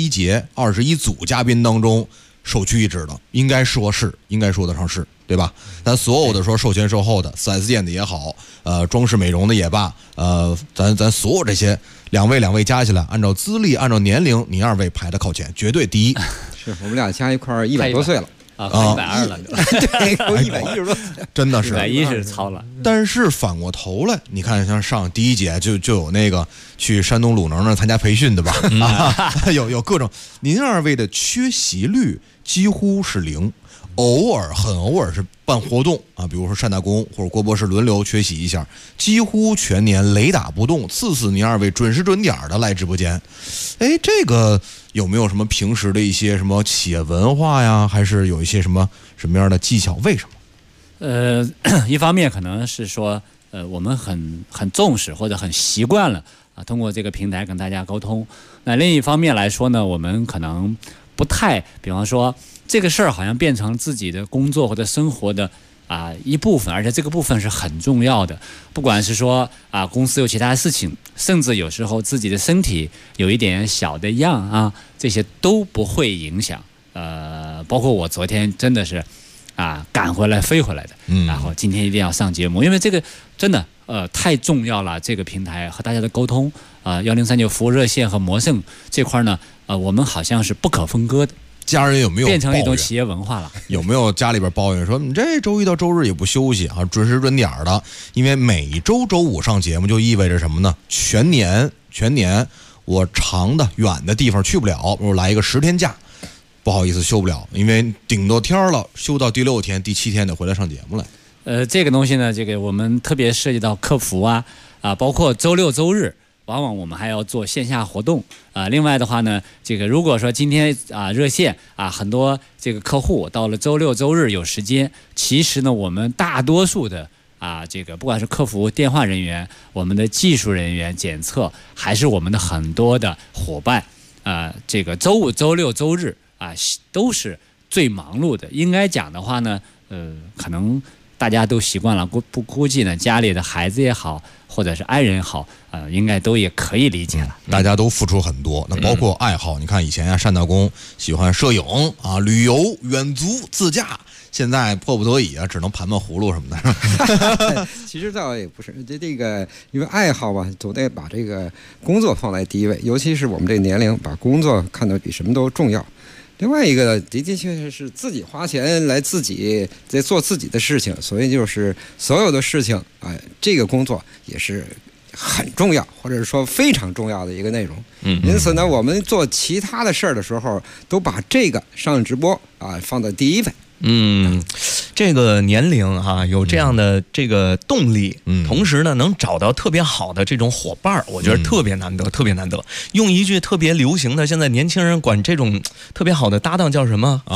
21组嘉宾当中首屈一指的，应该说得上是，对吧？咱所有的说售前售后的 4S 店的也好，装饰美容的也罢，咱所有这些两位加起来，按照资历按照年龄，您2位排的靠前，绝对第一。 是我们俩加一块100多岁了啊，120了， 对，够110多岁， 真的是 110是超了。 但是反过头来，你看像上第1节就有那个去山东鲁能那参加培训的吧，有各种，您2位的缺席率几乎是0。很偶尔是办活动啊，比如说单大工或者郭博士轮流缺席一下，几乎全年雷打不动，次您2位准时准点的来直播间。这个有没有什么平时的一些什么企业文化呀，还是有一些什么样的技巧？为什么？ 一方面可能是说，我们很重视或者很习惯了啊，通过这个平台跟大家沟通。那另一方面来说呢，我们可能不太，比方说这个事儿好像变成自己的工作或者生活的一部分，而且这个部分是很重要的。不管是说公司有其他事情，甚至有时候自己的身体有一点小的恙这些都不会影响。包括我昨天真的是赶回来飞回来的，然后今天一定要上节目，因为这个真的太重要了。这个平台和大家的沟通1039服务热线和魔盛这块呢，我们好像是不可分割的。 家人有没有变成一种企业文化了？ 有没有家里边抱怨说你这周一到周日也不休息啊，准时准点的？因为每周周5上节目就意味着什么呢？全年我长的远的地方去不了，我来一个10天假，不好意思休不了，因为顶多天了，休到第6天、第7天得回来上节目来。 这个东西呢，这个我们特别涉及到客服包括周6周日。往往我们还要做线下活动另外的话呢，这个如果说今天热线很多这个客户到了周6周日有时间，其实呢我们大多数的这个不管是客服电话人员，我们的技术人员检测，还是我们的很多的伙伴这个周5周6周日都是最忙碌的。应该讲的话呢，可能大家都习惯了，估计呢家里的孩子也好，或者是爱人也好，应该都也可以理解了。 大家都付出很多，那包括爱好，你看以前单大工喜欢摄影旅游、远足、自驾，现在迫不得已只能盘葫芦什么的。其实倒也不是，这个因为爱好吧，总得把这个工作放在第一位，尤其是我们这个年龄，把工作看得比什么都重要。另外一个的确确是自己花钱来自己在做自己的事情，所以就是所有的事情这个工作也是很重要，或者说非常重要的一个内容。因此呢，我们做其他的事儿的时候，都把这个上直播放在第一位。 这个年龄有这样的这个动力，同时呢能找到特别好的这种伙伴，我觉得特别难得，特别难得。用一句特别流行的，现在年轻人管这种特别好的搭档叫什么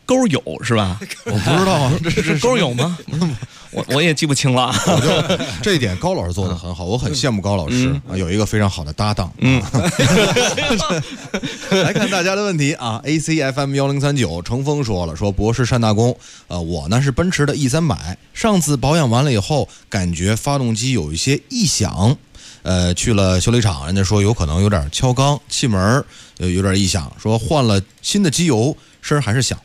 钩有是吧？ 我不知道啊， 这钩有吗？我也记不清了。 我觉得这一点高老师做的很好，我很羡慕高老师啊，有一个非常好的搭档。来看大家的问题啊 ，ACFM1039，程峰说了，说博士单大功，我呢是奔驰的 E300，上次保养完了以后，感觉发动机有一些异响。去了修理厂，人家说有可能有点敲缸、气门有点异响，说换了新的机油，声还是响。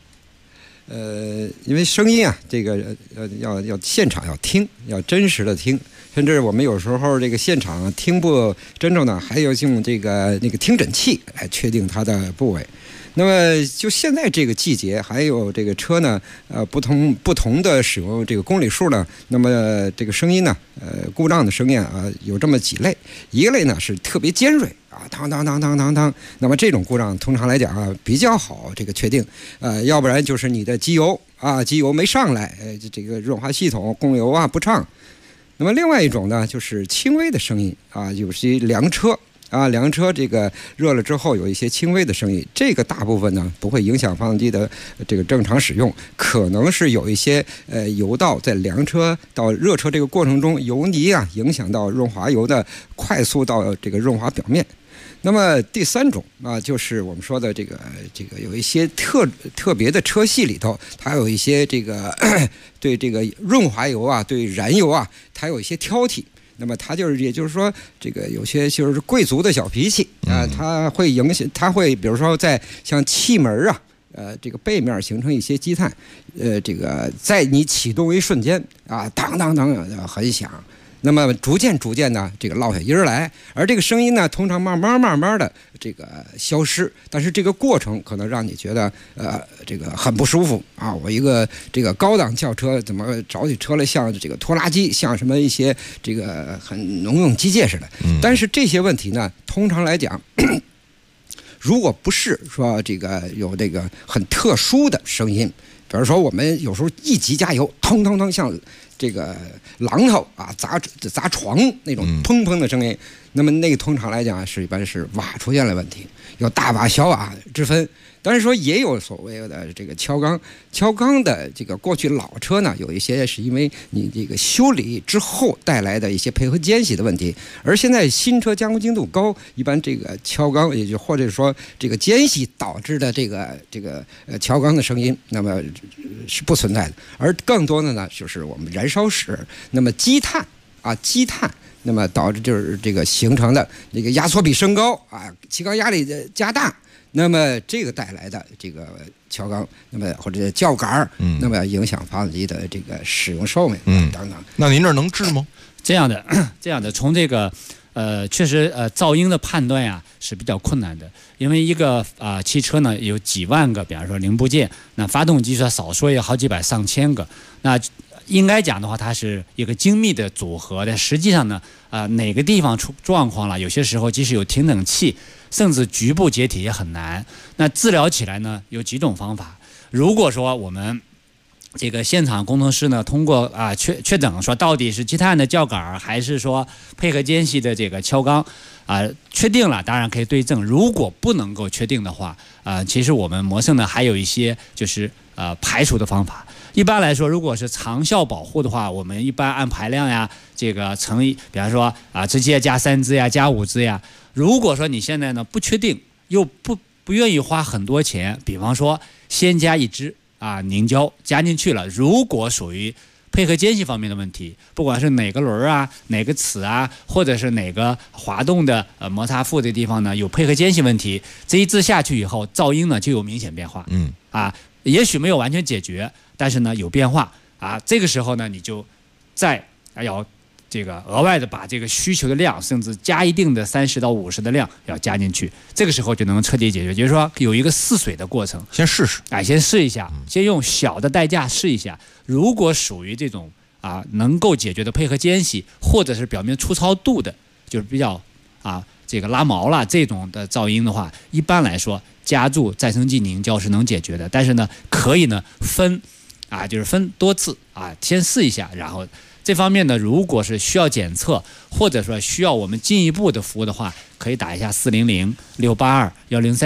因为声音啊，这个要现场要听，要真实的听，甚至我们有时候这个现场听不真正的，还要用这个那个听诊器来确定它的部位。那么就现在这个季节，还有这个车呢，不同的使用这个公里数呢，那么这个声音呢，故障的声音啊，有这么几类，一类呢是特别尖锐啊，当当当当当当，那么这种故障通常来讲啊比较好这个确定，要不然就是你的机油没上来，这个润滑系统供油啊不畅。那么另外一种呢，就是轻微的声音啊，有些凉车。凉车这个热了之后有一些轻微的声音，这个大部分呢不会影响发动机的这个正常使用，可能是有一些油道在凉车到热车这个过程中，油泥啊影响到润滑油的快速到这个润滑表面。那么第三种啊，就是我们说的这个有一些特别的车系里头，它有一些这个对这个润滑油啊，对燃油啊，它有一些挑剔。那么它也就是说，这个有些就是贵族的小脾气啊，它会影响，它会比如说在像气门啊，这个背面形成一些积碳，这个在你启动一瞬间啊，当当当很响。那么逐渐呢，这个落下音儿来，而这个声音呢，通常慢慢的这个消失，但是这个过程可能让你觉得这个很不舒服啊！我一个这个高档轿车怎么找起车来像这个拖拉机，像什么一些这个很农用机械似的？但是这些问题呢，通常来讲，如果不是说这个有这个很特殊的声音，比如说我们有时候一急加油，腾腾腾像这个榔头啊砸床那种砰砰的声音，那么那个通常来讲是一般是瓦出现了问题，有大瓦小瓦之分。但是说也有所谓的这个敲缸的这个过去老车呢，有一些是因为你这个修理之后带来的一些配合间隙的问题，而现在新车加工精度高，一般这个敲缸也就或者说这个间隙导致的这个敲缸的声音，那么是不存在的。而更多的呢，就是我们燃烧室那么积碳，那么导致就是这个形成的这个压缩比升高啊，气缸压力加大。那么这个带来的这个敲缸，那么或者叫杆那么影响发动机的这个使用寿命等等。 那您这能治吗？ 这样的，从这个确实噪音的判断呀是比较困难的，因为一个汽车呢有几万个，比方说零部件，那发动机少说也好几百上千个，那应该讲的话，它是一个精密的组合的。实际上呢，哪个地方出状况了，有些时候即使有停冷器，甚至局部解体也很难。那治疗起来呢，有几种方法。如果说我们这个现场工程师呢，通过确诊说到底是积碳的叫杆还是说配合间隙的这个敲缸确定了，当然可以对症。如果不能够确定的话其实我们摩胜呢还有一些就是排除的方法。一般来说，如果是长效保护的话，我们一般按排量呀，这个乘以，比方说直接加3支呀，加5支呀。如果说你现在呢不确定，又不愿意花很多钱，比方说先加1支凝胶加进去了，如果属于配合间隙方面的问题，不管是哪个轮啊、哪个齿啊，或者是哪个滑动的摩擦副的地方呢有配合间隙问题，这一支下去以后，噪音呢就有明显变化。也许没有完全解决，但是呢有变化这个时候呢你就再要这个额外的把这个需求的量，甚至加一定的30到50的量要加进去，这个时候就能彻底解决。就是说有一个试水的过程， 先试试， 先试一下，先用小的代价试一下。如果属于这种能够解决的配合间隙，或者是表面粗糙度的，就是比较这个拉毛了这种的噪音的话，一般来说加注再生剂凝胶是能解决的。但是呢，可以呢分就是分多次先试一下，然后这方面呢，如果是需要检测，或者说需要我们进一步的服务的话，可以打一下400-682-1039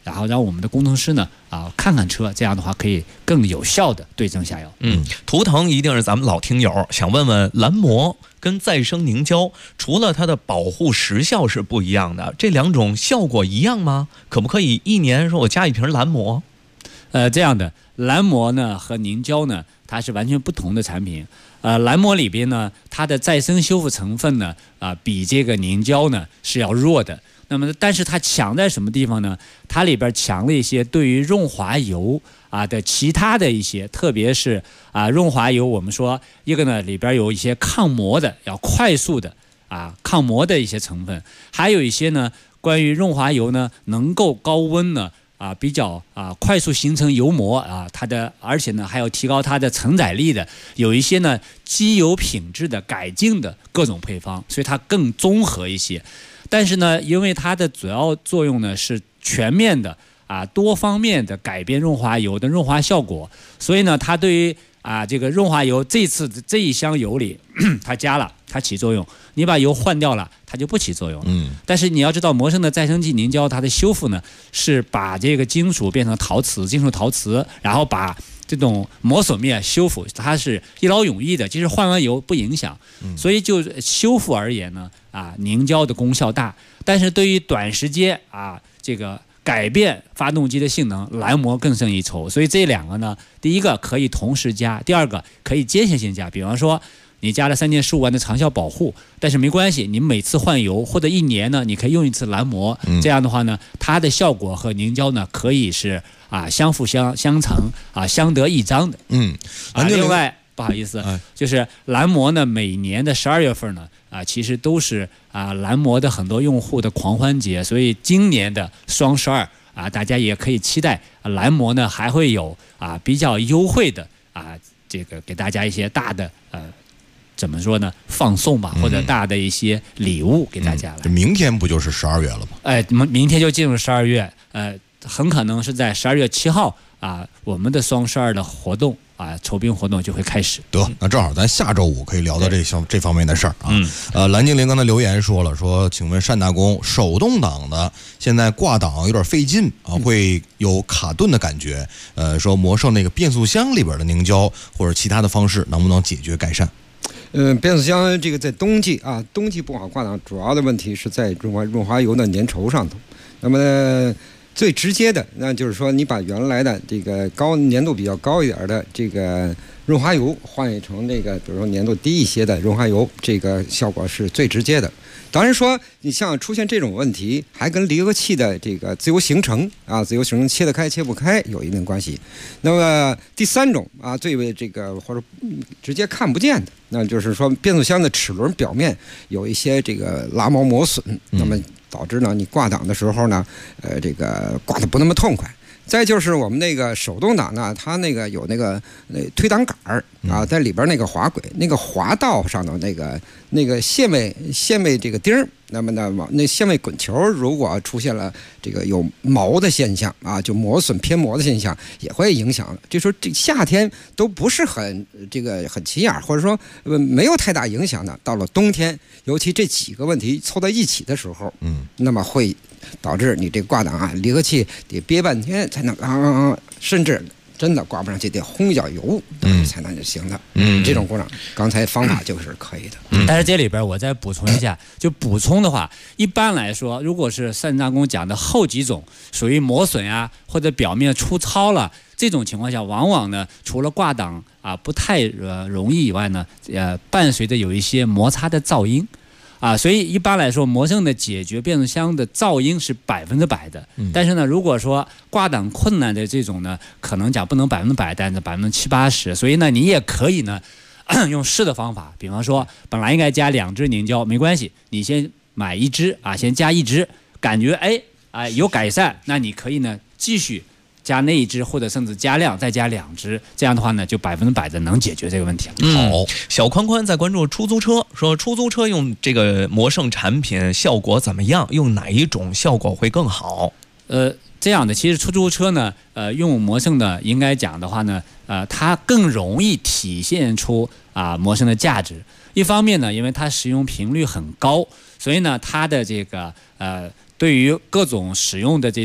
然后让我们的工程师呢看看车，这样的话可以更有效的对症下药。 图腾一定是咱们老听友，想问问蓝膜跟再生凝胶，除了它的保护时效是不一样的，这两种效果一样吗？可不可以一年说我加一瓶蓝膜？ 这样的蓝膜呢和凝胶呢，它是完全不同的产品。蓝膜里边呢，它的再生修复成分呢比这个凝胶呢是要弱的。那么，但是它强在什么地方呢？它里边强了一些对于润滑油的其他的一些，特别是润滑油，我们说一个呢里边有一些抗磨的，要快速的抗磨的一些成分，还有一些呢关于润滑油呢能够高温呢比较快速形成油膜它的，而且呢还要提高它的承载力的，有一些呢机油品质的改进的各种配方，所以它更综合一些。但是呢，因为它的主要作用呢是全面的多方面的改变润滑油的润滑效果，所以呢，它对于这个润滑油这次这一箱油里它加了，它起作用；你把油换掉了，它就不起作用了。但是你要知道，魔圣的再生剂凝胶，它的修复呢是把这个金属变成金属陶瓷，然后把这种磨损面修复，它是一劳永逸的，即使换完油不影响。所以就修复而言呢，凝胶的功效大，但是对于短时间这个改变发动机的性能，蓝膜更胜一筹。所以这两个呢，第一个可以同时加，第二个可以间歇性加。比方说你加了3年15万的长效保护，但是没关系，你每次换油或者1年呢，你可以用一次蓝膜。这样的话呢，它的效果和凝胶呢可以是相辅相成相得益彰的。另外不好意思，就是蓝膜呢，每年的12月份呢其实都是蓝膜的很多用户的狂欢节，所以今年的双12大家也可以期待蓝膜呢还会有比较优惠的这个给大家一些大的怎么说呢，放送吧，或者大的一些礼物给大家了。 明天不就是12月了吗？ 明天就进入12月，很可能是在12月7号我们的双12的活动筹兵活动就会开始。 得，那正好咱下周5可以聊到这方面的事儿蓝精灵刚才留言说请问单大工，手动挡的现在挂档有点费劲会有卡顿的感觉，说魔圣那个变速箱里边的凝胶或者其他的方式能不能解决改善？ 变速箱这个在冬季冬季不好挂档，主要的问题是在润滑油的粘稠上头。那么最直接的，那就是说你把原来的这个粘度比较高一点的这个润滑油换成这个比如说粘度低一些的润滑油，这个效果是最直接的。当然说你像出现这种问题，还跟离合器的这个自由行程切得开切不开有一定关系。那么第3种最为这个或者直接看不见的，那就是说变速箱的齿轮表面有一些这个拉毛磨损，那么导致呢你挂档的时候呢这个挂得不那么痛快。再就是我们那个手动挡呢，它那个有那个推挡杆儿在里边那个滑轨那个滑道上的那个限位这个钉儿，那么呢那限位滚球如果出现了这个有毛的现象就磨损偏磨的现象，也会影响。就说这夏天都不是很起眼，或者说没有太大影响的，到了冬天，尤其这几个问题凑在一起的时候，那么会导致你这个挂档离合器得憋半天才能甚至真的挂不上去，得轰一脚油才能行的。这种故障，刚才方法就是可以的。 但是这里边我再补充一下，就补充的话，一般来说，如果是单大工讲的后几种属于磨损或者表面粗糙了这种情况下，往往呢除了挂档不太容易以外呢，伴随着有一些摩擦的噪音。所以一般来说，魔圣的解决变速箱的噪音是100%的。但是呢，如果说挂档困难的这种呢，可能讲不能100%，但是70%-80%。所以呢，你也可以呢用试的方法，比方说本来应该加2支凝胶，没关系，你先买1支先加1支，感觉有改善，那你可以呢继续加那1支，或者甚至加量再加2支，这样的话呢，就100%的能解决这个问题了。 好，小宽宽在关注出租车，说出租车用这个魔圣产品效果怎么样？用哪一种效果会更好？ 这样的，其实出租车呢，用魔圣的，应该讲的话呢，它更容易体现出魔圣的价值。一方面呢，因为它使用频率很高，所以呢，它的这个对于各种使用的这种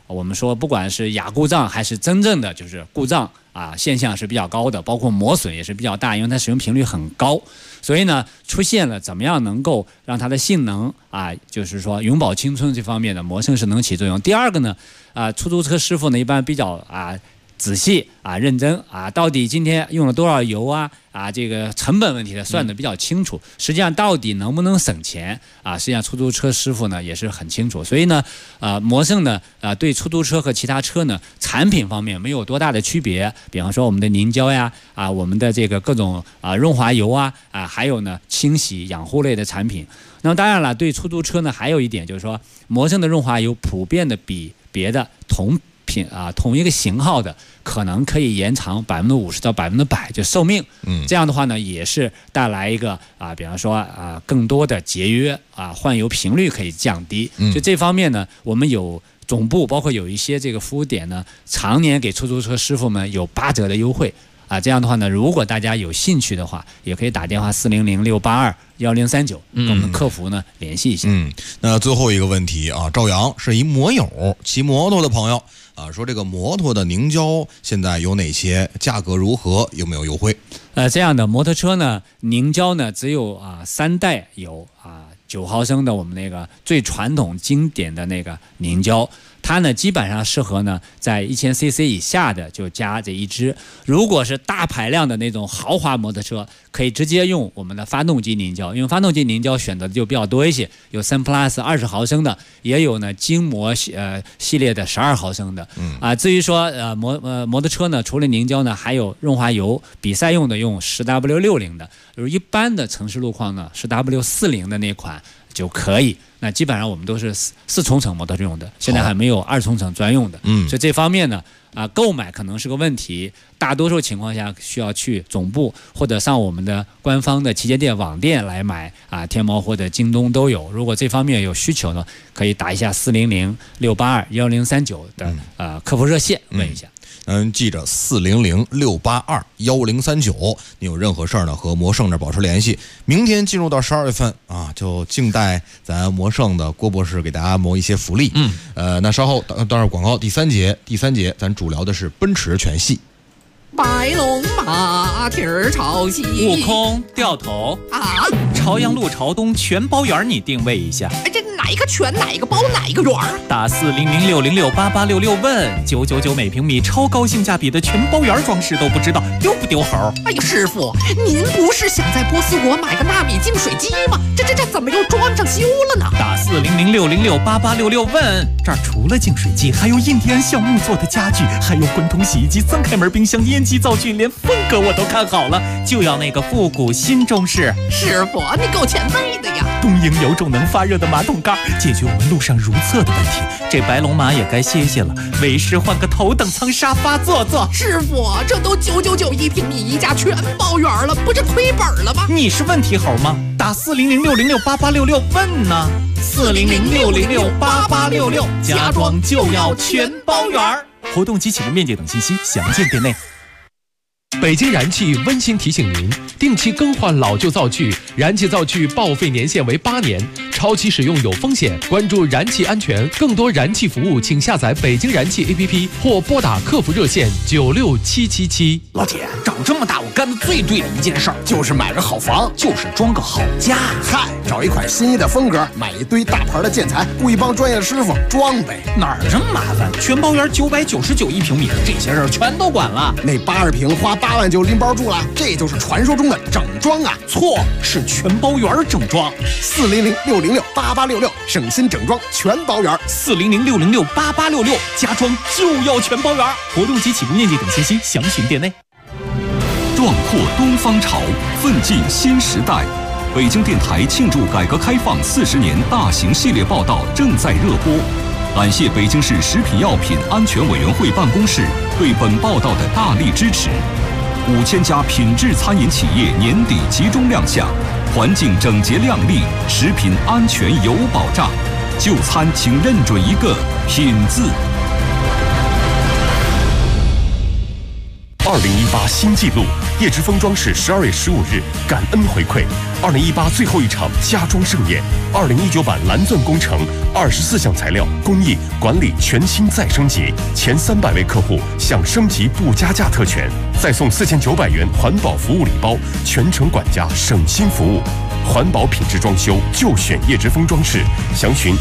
我们说不管是亚故障还是真正的就是故障现象是比较高的，包括磨损也是比较大，因为它使用频率很高，所以呢出现了怎么样能够让它的性能就是说永葆青春这方面的磨蹭是能起作用。第二个呢出租车师傅呢一般比较仔细认真到底今天用了多少油这个成本问题呢算得比较清楚，实际上到底能不能省钱实际上出租车师傅呢也是很清楚。所以呢摩胜呢对出租车和其他车呢产品方面没有多大的区别，比方说我们的凝胶呀我们的这个各种润滑油还有呢清洗养护类的产品。那么当然了，对出租车呢还有一点就是说，摩胜的润滑油普遍的比别的同一个型号的可能可以延长50%到100%就寿命。这样的话呢也是带来一个比方说更多的节约换油频率可以降低。就这方面呢我们有总部包括有一些这个服务点呢常年给出租车师傅们有8折的优惠这样的话呢如果大家有兴趣的话也可以打电话400-682-1039跟我们客服呢联系一下。 那最后一个问题赵阳是一摩友，骑摩托的朋友说这个摩托的凝胶现在有哪些，价格如何，有没有优惠？ 这样的摩托车呢凝胶呢只有3代有9毫升的我们那个最传统经典的那个凝胶，它呢基本上适合呢在1000cc 以下的就加这一支，如果是大排量的那种豪华摩托车可以直接用我们的发动机凝胶，因为发动机凝胶选择的就比较多一些，有3 plus 20毫升的，也有呢精磨系列的12毫升的。至于说摩托车呢除了凝胶呢还有润滑油，比赛用的用 10W60 的，如一般的城市路况呢 10W40 的那款就可以。那基本上我们都是4冲程摩托车用的，现在还没有2冲程专用的。所以这方面呢购买可能是个问题，大多数情况下需要去总部或者上我们的官方的旗舰店网店来买天猫或者京东都有。如果这方面有需求呢可以打一下400-682-1039的客服热线问一下。 记着400-682-1039，你有任何事儿呢和摩胜这保持联系。明天进入到12月份就静待咱摩胜的郭博士给大家谋一些福利。那稍后当然广告第三节咱主聊的是奔驰全系。 白龙马蹄儿朝西， 悟空掉头朝阳路朝东全包圆你定位一下。 这哪一个全哪一个包哪一个圆？ 打400-606-8866问999每平米，超高性价比的全包圆装饰都不知道丢不丢猴？ 哎呀，师傅，您不是想在波斯国买个纳米净水机吗？这怎么又装上修了呢？ 打400-606-8866问，这儿除了净水机，还有印第安橡木做的家具，还有滚筒洗衣机、3开门冰箱、烟机灶具，连风格我都看好了，就要那个复古新中式。 师傅，你够前辈的呀！ 东营有种能发热的马桶盖，解决我们路上如厕的问题。这白龙马也该歇歇了，为师换个头等舱沙发坐坐。 师傅，这都999一平米，一家全包圆了，不是亏本了吗？ 你是问题猴吗？打400-606-8866问呢。400-606-8866，家装就要全包圆。活动及启动面积等信息详见店内。 北京燃气温馨提醒您，定期更换老旧灶具，燃气灶具报废年限为8年，超期使用有风险。关注燃气安全，更多燃气服务请下载北京燃气 APP 或拨打客服热线96777。 老铁，长这么大我干的最对的一件事儿就是买个好房，就是装个好家。 嗨，找一款心仪的风格，买一堆大牌的建材，雇一帮专业的师傅装呗。 哪儿这么麻烦？全包圆999一平米，这些事儿全都管了。 那80平花8万就拎包住了，这就是传说中的整装啊！ 错，是全包圆整装。 400-606-8866，省心整装全包圆。 400-606-8866，家装就要全包圆。活动及启动面积等信息详询店内。 壮阔东方潮，奋进新时代。北京电台庆祝改革开放40年大型系列报道正在热播。感谢北京市食品药品安全委员会办公室对本报道的大力支持。5000家品质餐饮企业年底集中亮相，环境整洁亮丽，食品安全有保障。就餐请认准一个“品”字。 2018新纪录，叶之峰装饰12月15日感恩回馈，2018最后一场家装盛宴，2019版蓝钻工程24项材料工艺管理全新再升级，前300位客户享升级不加价特权，再送4900元环保服务礼包，全程管家省心服务。环保品质装修就选叶之峰装饰，详询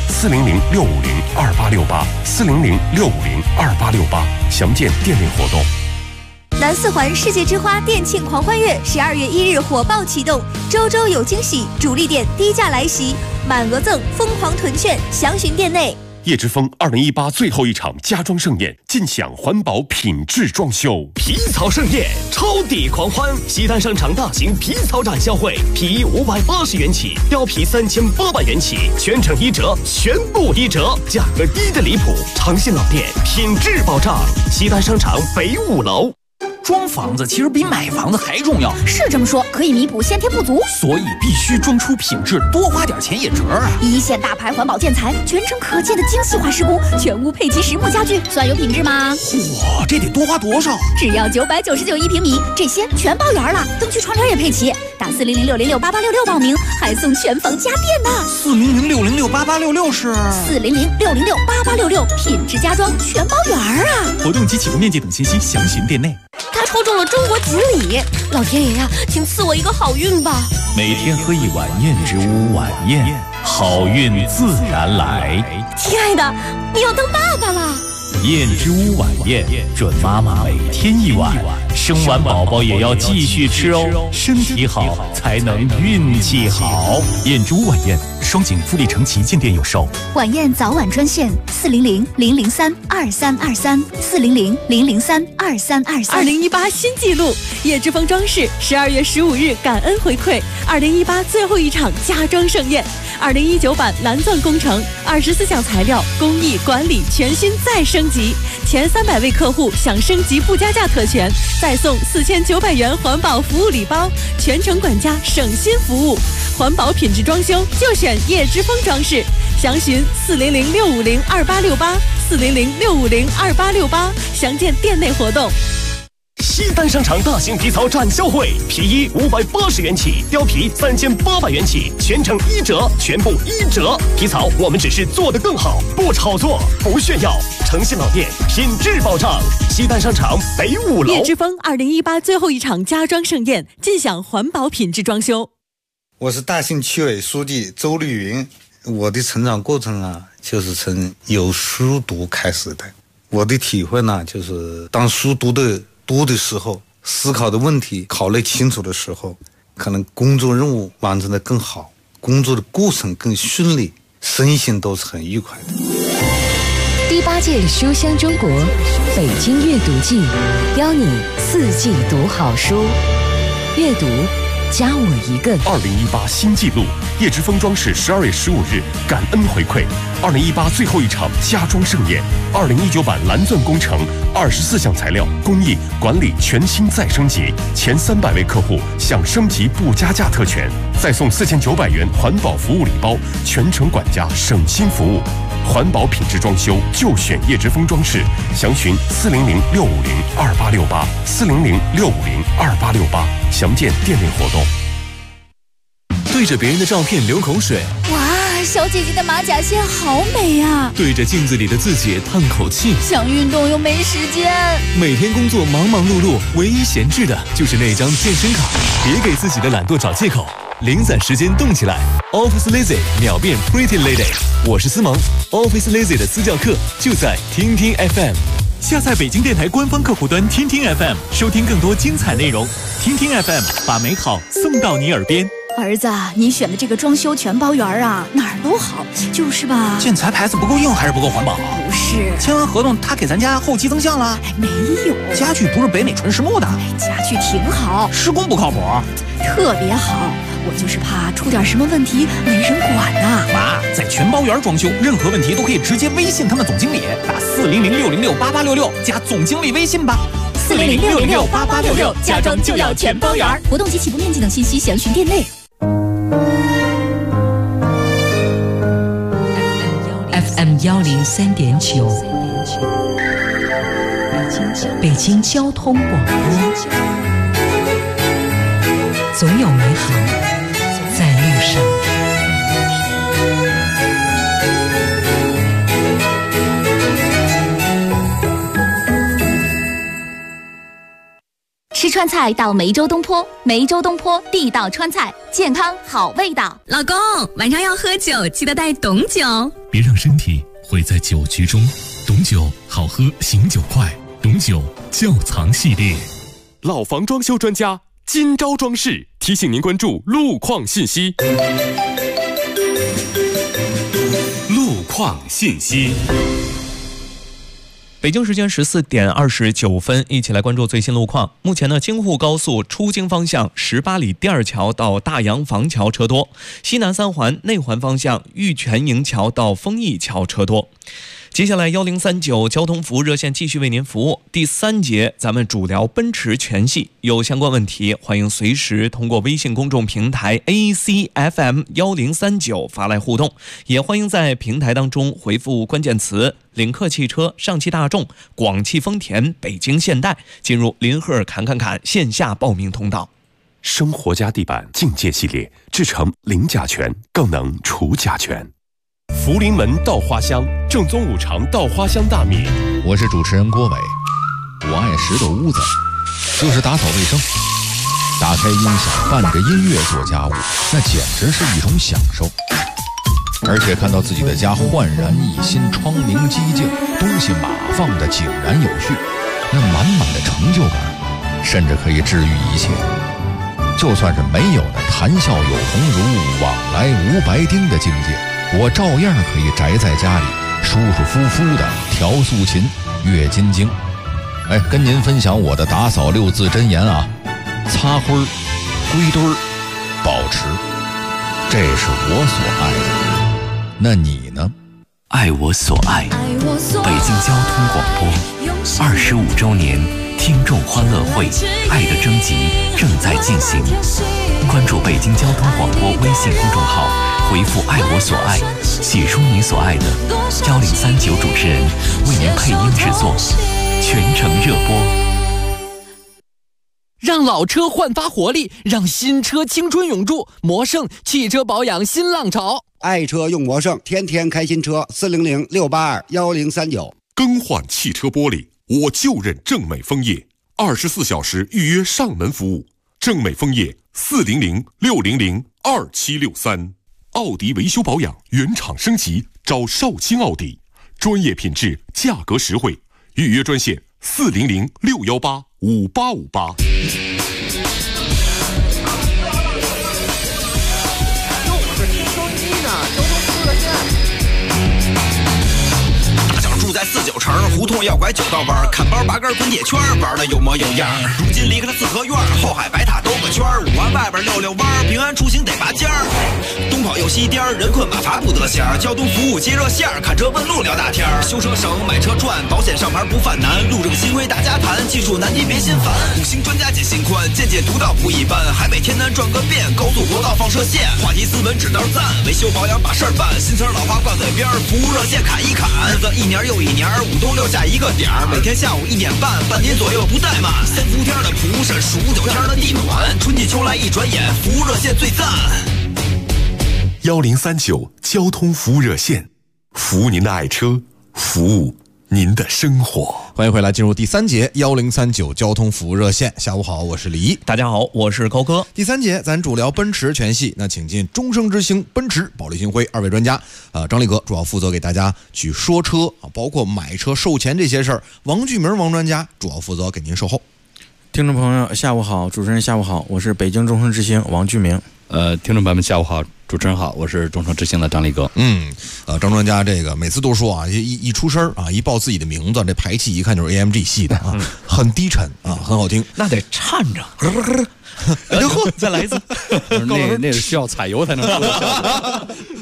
400-650-2868，400-650-2868，详见店内活动。 南四环世界之花店庆狂欢月12月1日火爆启动，周周有惊喜，主力店低价来袭，满额赠，疯狂囤券，详询店内。 叶之峰2018最后一场家装盛宴，尽享环保品质装修。 皮草盛宴，超抵狂欢！西单商场大型皮草展销会，皮衣580元起，貂皮3800元起，全程1折，全部1折，价格低的离谱。诚信老店，品质保障。西单商场北5楼。 装房子其实比买房子还重要， 是这么说，可以弥补先天不足， 所以必须装出品质，多花点钱也值啊！ 一线大牌环保建材，全程可见的精细化施工，全屋配齐实木家具，算有品质吗？ 哇，这得多花多少？ 只要9991平米，这些全包圆了，灯区窗帘也配齐。打400-606-8866报名，还送全房家电呢。 400-606-8866是 400-606-8866，品质家装全包圆啊！ 活动及起步面积等信息详询店内。 他抽中了中国锦鲤，老天爷呀，请赐我一个好运吧！ 每天喝一碗燕之屋晚宴，好运自然来。 亲爱的，你要当爸爸了。 燕之屋晚宴，准妈妈每天一碗，生完宝宝也要继续吃哦，身体好才能运气好。 燕之屋晚宴，双井富力城旗舰店有售。 晚宴早晚专线400-003-2323，400-003-2323。2018新纪录，叶之峰装饰12月15日感恩回馈，2018最后一场家装盛宴，2019版蓝钻工程24项材料工艺管理全新再升级，前300位客户享升级不加价特权，再送4900元环保服务礼包，全程管家省心服务，环保品质装修就选叶之峰装饰，详询400-650-2868，400-650-2868，详见店内活动。 西单商场大型皮草展销会，皮衣580元起，貂皮3800元起，全程1折，全部1折。皮草我们只是做得更好，不炒作，不炫耀。诚信老店，品质保障。西单商场北5楼。 叶之峰2018最后一场家装盛宴，尽享环保品质装修。 我是大兴区委书记周绿云。我的成长过程啊，就是从有书读开始的。我的体会呢，就是当书读的多的时候，思考的问题考虑清楚的时候，可能工作任务完成的更好，工作的过程更顺利，身心都是很愉快的。 第8届书香中国北京阅读季，邀你4季读好书，阅读加我一个。 2018新纪录，叶之峰装饰12月15日感恩回馈，2018最后一场家装盛宴，2019版蓝钻工程24项材料工艺管理全新再升级，前300位客户享升级不加价特权，再送4900元环保服务礼包，全程管家省心服务。环保品质装修就选叶之峰装饰，详询400-650-2868，400-650-2868，详见店内活动。 对着别人的照片流口水， 哇，小姐姐的马甲线好美啊！ 对着镜子里的自己叹口气， 想运动又没时间。 每天工作忙忙碌碌，唯一闲置的就是那张健身卡。别给自己的懒惰找借口，零散时间动起来。Office Lazy 秒变 Pretty Lady， 我是思萌。Office Lazy 的私教课就在听听 FM。 下载北京电台官方客户端听听 FM， 收听更多精彩内容。听听 FM， 把美好送到你耳边。 儿子，你选的这个装修全包圆啊，哪儿都好，就是吧？ 建材牌子不够硬还是不够环保？ 不是， 签完合同他给咱家后期增项了？ 没有， 家具不是北美纯实木的。 家具挺好， 施工不靠谱， 特别好。我就是怕出点什么问题没人管呐。 妈，在全包圆装修，任何问题都可以直接微信他们总经理，打400-606-8866加总经理微信吧。 400-606-8866，家装就要全包圆。活动及起步面积等信息详询店内。 FM 103.9， 北京交通广播，总有美好在路上。 吃川菜到梅州东坡，梅州东坡地道川菜，健康好味道。 老公，晚上要喝酒，记得带董酒。 别让身体毁在酒局中，董酒好喝，醒酒快。董酒窖藏系列， 老房装修专家金招装饰提醒您关注路况信息。 路况信息。 北京时间14点29分，一起来关注最新路况。目前呢，京沪高速出京方向18里第二桥到大洋房桥车多，西南三环内环方向玉泉营桥到丰益桥车多。接下来1039交通服务热线继续为您服务。第3节咱们主聊奔驰全系，有相关问题欢迎随时通过微信公众平台 ACFM1039 发来互动，也欢迎在平台当中回复关键词领克汽车、上汽大众、广汽丰田、北京现代，进入林赫侃线下报名通道。 生活家地板境界系列，制成零甲醛，更能除甲醛。福临门稻花香，正宗五常稻花香大米。 我是主持人郭伟，我爱拾掇屋子，就是打扫卫生，打开音响，伴着音乐做家务，那简直是一种享受。而且看到自己的家焕然一新，窗明几净，东西码放得井然有序，那满满的成就感，甚至可以治愈一切。就算是没有那谈笑有鸿儒，往来无白丁的境界，我照样可以宅在家里，舒舒服服的调素琴，阅金经。跟您分享我的打扫6字真言啊：擦灰儿、归堆儿、保持，这是我所爱的。那你呢？ 爱我所爱，北京交通广播25周年听众欢乐会爱的征集正在进行，关注北京交通广播微信公众号，回复爱我所爱，写出你所爱的，1039主持人为您配音制作，全程热播。 让老车焕发活力，让新车青春永驻。魔胜汽车保养新浪潮， 爱车用魔胜，天天开新车。400-682-1039。 更换汽车玻璃，我就认正美枫叶，24小时预约上门服务。正美枫叶400-600-2763。奥迪维修保养原厂升级，找少卿奥迪，专业品质，价格实惠。预约专线400-618-5858。 住在49城胡同要拐9道弯，看包拔根滚铁圈，玩的有模有样。如今离开了四合院，后海白塔兜个圈，5环外边溜弯，平安出行得拔尖儿。东跑又西颠，人困马乏不得闲。交通服务接热线，看车问路聊大天。修车省，买车赚，保险上牌不犯难。路政新规大家谈，技术难题别心烦。5星专家解心宽，见解独到不一般。海北天南转个遍，高速国道放射线。话题斯文指道赞，维修保养把事儿办。新词老话挂嘴边，服务热线砍一砍。日子一年又一年，5东6下一个点儿，每天下午1点半，半点左右不怠慢。3伏天的蒲扇，数9天的地暖，春季秋来一转眼，服务热线最赞。 1039交通服务热线，服务您的爱车，服务您的生活。 欢迎回来，进入第3节1039交通服务热线。下午好，我是李毅。 大家好，我是高哥。 第3节咱主聊奔驰全系，那请进终生之星奔驰、保利新辉2位专家。张力哥主要负责给大家去说车啊，包括买车、售前这些事儿。王巨明王专家主要负责给您售后。 听众朋友下午好，主持人下午好，我是北京终生之星王巨明。 听众朋友们下午好，主持人好，我是终生之星的张力哥。 张专家这个每次都说啊，一出声啊，一报自己的名字，这排气一看就是 AMG 系的啊，很低沉啊，很好听。 那得颤着。再来一次。 那是需要采油才能出的效果。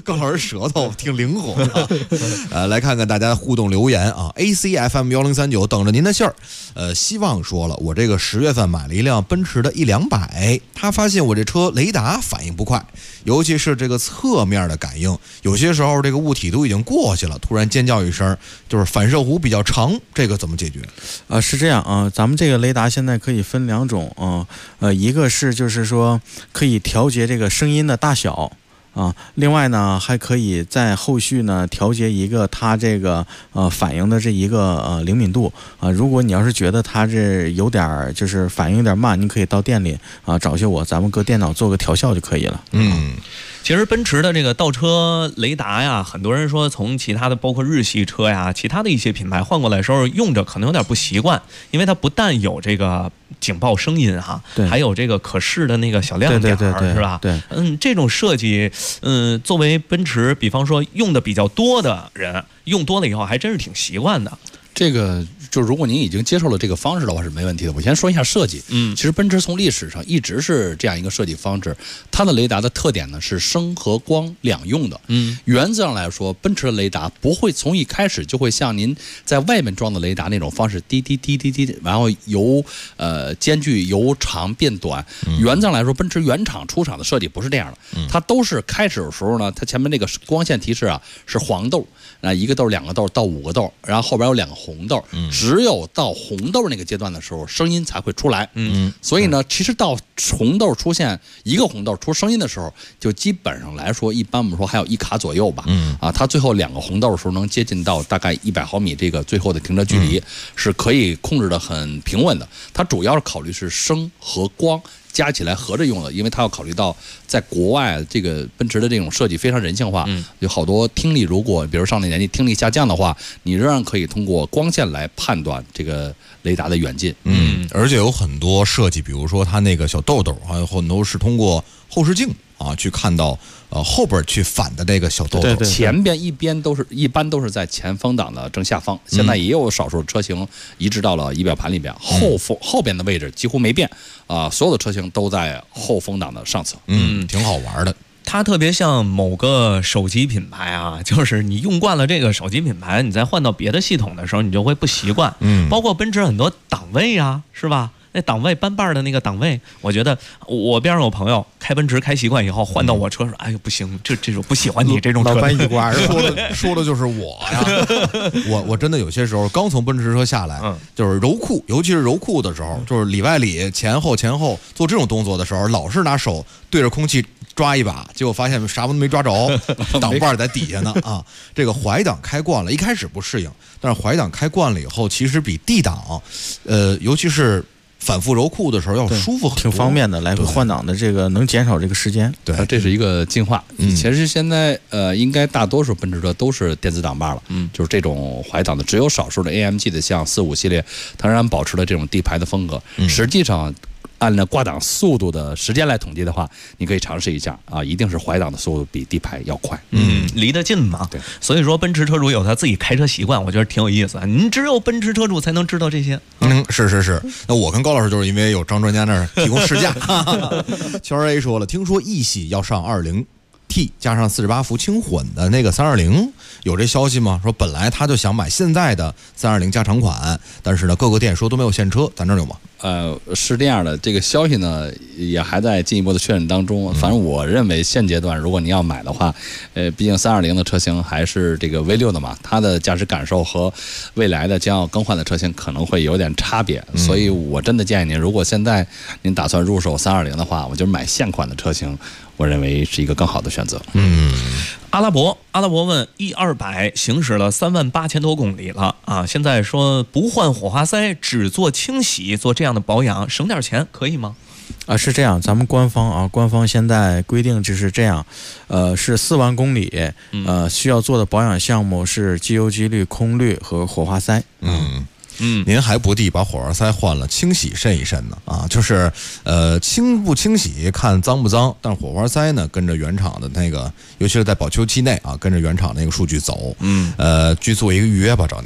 高老师舌头挺灵活啊。来看看大家互动留言啊 ，ACFM1039等着您的信儿。希望说了，我这个10月份买了一辆奔驰的E200，他发现我这车雷达反应不快，尤其是这个侧面的感应，有些时候这个物体都已经过去了，突然尖叫一声，就是反射弧比较长，这个怎么解决？ 是这样啊，咱们这个雷达现在可以分2种啊，一个是就是说可以调节这个声音的大小。另外呢，还可以在后续呢调节一个它这个反应的这一个灵敏度啊。如果你要是觉得它这有点就是反应有点慢，你可以到店里找些我，咱们搁电脑做个调校就可以了。 其实奔驰的这个倒车雷达呀，很多人说从其他的包括日系车呀，其他的一些品牌换过来的时候用着可能有点不习惯，因为它不但有这个警报声音哈，还有这个可视的那个小亮点，是吧？ 对， 这种设计，作为奔驰，比方说用的比较多的人，用多了以后还真是挺习惯的。 这个就如果您已经接受了这个方式的话是没问题的。我先说一下设计，其实奔驰从历史上一直是这样一个设计方式，它的雷达的特点呢是声和光两用的。原则上来说，奔驰的雷达不会从一开始就会像您在外面装的雷达那种方式滴滴滴滴滴，然后由间距由长变短。原则上来说，奔驰原厂出厂的设计不是这样的，它都是开始的时候呢，它前面那个光线提示啊是黄豆。1个豆、2个豆到5个豆，然后后边有2个红豆，只有到红豆那个阶段的时候，声音才会出来。所以呢，其实到红豆出现1个红豆出声音的时候，就基本上来说，一般我们说还有1卡左右吧。它最后2个红豆的时候能接近到大概100毫米这个最后的停车距离，是可以控制的很平稳的。它主要是考虑是声和光加起来合着用的，因为它要考虑到在国外这个奔驰的这种设计非常人性化，有好多听力，如果比如上了年纪听力下降的话，你仍然可以通过光线来判断这个雷达的远近。 而且有很多设计，比如说它那个小豆豆，还有很多是通过后视镜去看到后边去反的这个小豆豆。 对，前边一般都是在前风挡的正下方，现在也有少数车型移植到了仪表盘里边，后边的位置几乎没变所有的车型都在后风挡的上侧。 挺好玩的。 它特别像某个手机品牌啊，就是你用惯了这个手机品牌，你再换到别的系统的时候，你就会不习惯。包括奔驰很多档位啊，是吧？那档位搬把的那个档位，我觉得我边上有朋友开奔驰开习惯以后，换到我车上，哎呦不行，这种不喜欢你这种车。 老搬一挂，说的就是我呀。我真的有些时候刚从奔驰车下来，就是揉裤，尤其是揉裤的时候，就是里外里前后做这种动作的时候，老是拿手对着空气抓一把，结果发现啥都没抓着，挡把在底下呢啊。这个怀档开惯了，一开始不适应，但是怀档开惯了以后，其实比 D 档，尤其是反复揉裤的时候要舒服很多， 挺方便的，来回换挡的这个能减少这个时间。 对，这是一个进化。其实现在应该大多数奔驰车都是电子挡把了，就是这种怀挡的，只有少数的 AMG 的像4、5系列，它仍然保持了这种地排的风格。实际上，按照挂档速度的时间来统计的话，你可以尝试一下一定是怀档的速度比地排要快。 离得近嘛。对，所以说奔驰车主有他自己开车习惯，我觉得挺有意思。你只有奔驰车主才能知道这些。 是。那我跟高老师就是因为有张专家那儿提供试驾。乔儿 A 说了，听说一系要上20T 加上48伏轻混的那个320，有这消息吗？说本来他就想买现在的320加长款，但是呢各个店说都没有现车，咱这儿有吗？ 是这样的，这个消息呢也还在进一步的确认当中。反正我认为现阶段如果你要买的话，毕竟320的车型还是这个 V6 的嘛，它的驾驶感受和未来的将要更换的车型可能会有点差别，所以我真的建议您，如果现在您打算入手320的话，我就买现款的车型，我认为是一个更好的选择。 阿拉伯问 E200 行驶了38000多公里了啊，现在说不换火花塞，只做清洗，做这样的保养，省点钱可以吗？ 是这样，咱们官方现在规定就是这样，是4万公里，需要做的保养项目是机油机滤、空滤和火花塞。 您还不地把火花塞换了，清洗慎一慎呢啊！就是清不清洗看脏不脏，但火花塞呢跟着原厂的那个，尤其是在保修期内啊，跟着原厂那个数据走。据做一个预约吧，找您。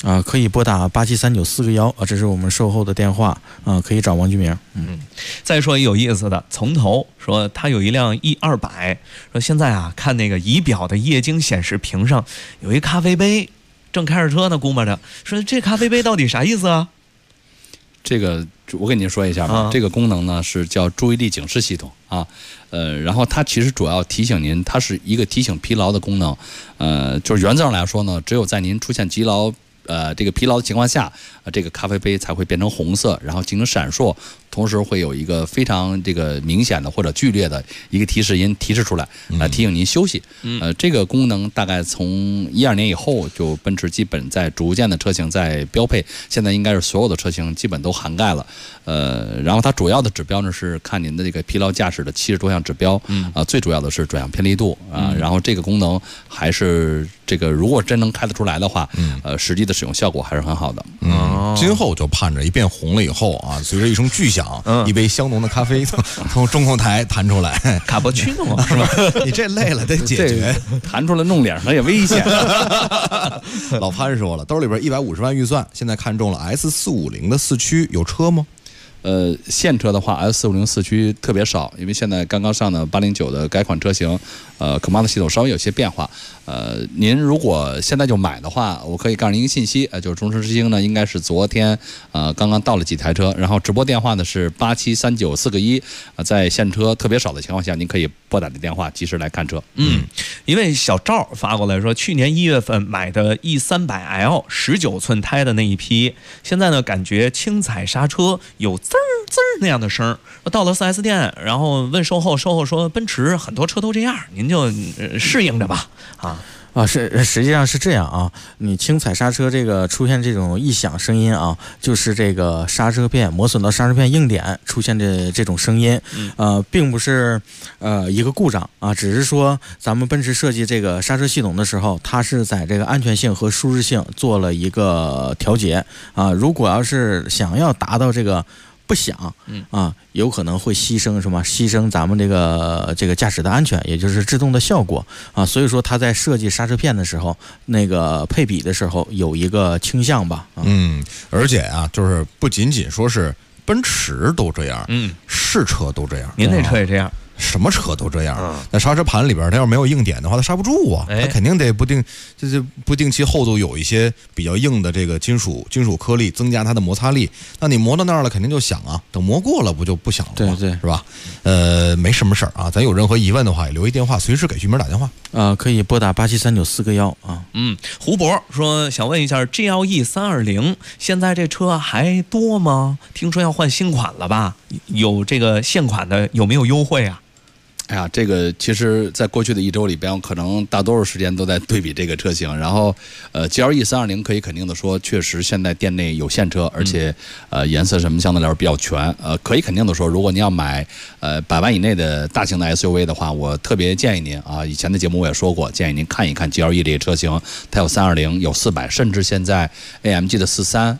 可以拨打873941这是我们售后的电话可以找王居明。 再说有意思的，从头说他有一辆 E200，说现在啊看那个仪表的液晶显示屏上有一咖啡杯，正开着车呢，估摸着说这咖啡杯到底啥意思啊？ 这个我给您说一下吧，这个功能呢是叫注意力警示系统啊，然后它其实主要提醒您，它是一个提醒疲劳的功能，就是原则上来说呢，只有在您出现疲劳的情况下，这个咖啡杯才会变成红色，然后进行闪烁，同时会有一个非常明显的或者剧烈的一个提示音提示出来，来提醒您休息。这个功能大概从12年以后，就奔驰基本在逐渐的车型在标配，现在应该是所有的车型基本都涵盖了。然后它主要的指标呢是看您的这个疲劳驾驶的70多项指标，最主要的是转向偏离度啊。然后这个功能还是如果真能开得出来的话，实际的使用效果还是很好的。 今后就盼着一变红了以后啊，随着一声巨响，一杯香浓的咖啡从中控台弹出来， 卡布奇诺嘛，是吧？ 你这累了得解决， 弹出来弄脸上也危险。 老潘说了，兜里边150万预算，现在看中了 S450的4驱，有车吗？ 现车的话 S450 4驱特别少，因为现在刚刚上的809的改款车型，Commander 系统稍微有些变化。您如果现在就买的话，我可以告诉您一个信息，就是中车之星呢，应该是昨天刚刚到了几台车，然后直播电话呢是873941，在现车特别少的情况下，您可以拨打这电话及时来看车。 一位小赵发过来说，去年1月份买的 E300L 19寸胎的那一批，现在呢感觉轻踩刹车有滋儿那样的声，到了 4S 店，然后问售后，售后说奔驰很多车都这样，您就适应着吧。 实际上是这样啊，你轻踩刹车出现这种异响声音啊，就是这个刹车片磨损到刹车片硬点出现的这种声音，并不是一个故障啊，只是说咱们奔驰设计这个刹车系统的时候，它是在这个安全性和舒适性做了一个调节啊，如果要是想要达到这个不响有可能会牺牲咱们这个驾驶的安全，也就是制动的效果啊。所以说他在设计刹车片的时候，那个配比的时候有一个倾向吧。 而且啊，就是不仅仅说是奔驰都这样，是车都这样， 您那车也这样。 什么车都这样，那刹车盘里边它要是没有硬点的话，它刹不住啊，它肯定得不定期后头有一些比较硬的这个金属颗粒，增加它的摩擦力。那你磨到那儿了，肯定就响啊，等磨过了不就不响了吗？对，是吧？没什么事儿啊，咱有任何疑问的话，也留一电话，随时给居民打电话。 可以拨打873941啊。 胡博说想问一下 GLE 320现在这车还多吗？听说要换新款了吧？有这个现款的有没有优惠啊？ 哎呀，这个其实在过去的1周里边，可能大多数时间都在对比这个车型。然后GLE 320可以肯定的说，确实现在店内有现车，而且颜色什么相对来说比较全。可以肯定的说，如果您要买100万以内的大型的 SUV 的话，我特别建议您啊，以前的节目我也说过，建议您看一看 GLE 这个车型，它有320，有400，甚至现在 AMG 的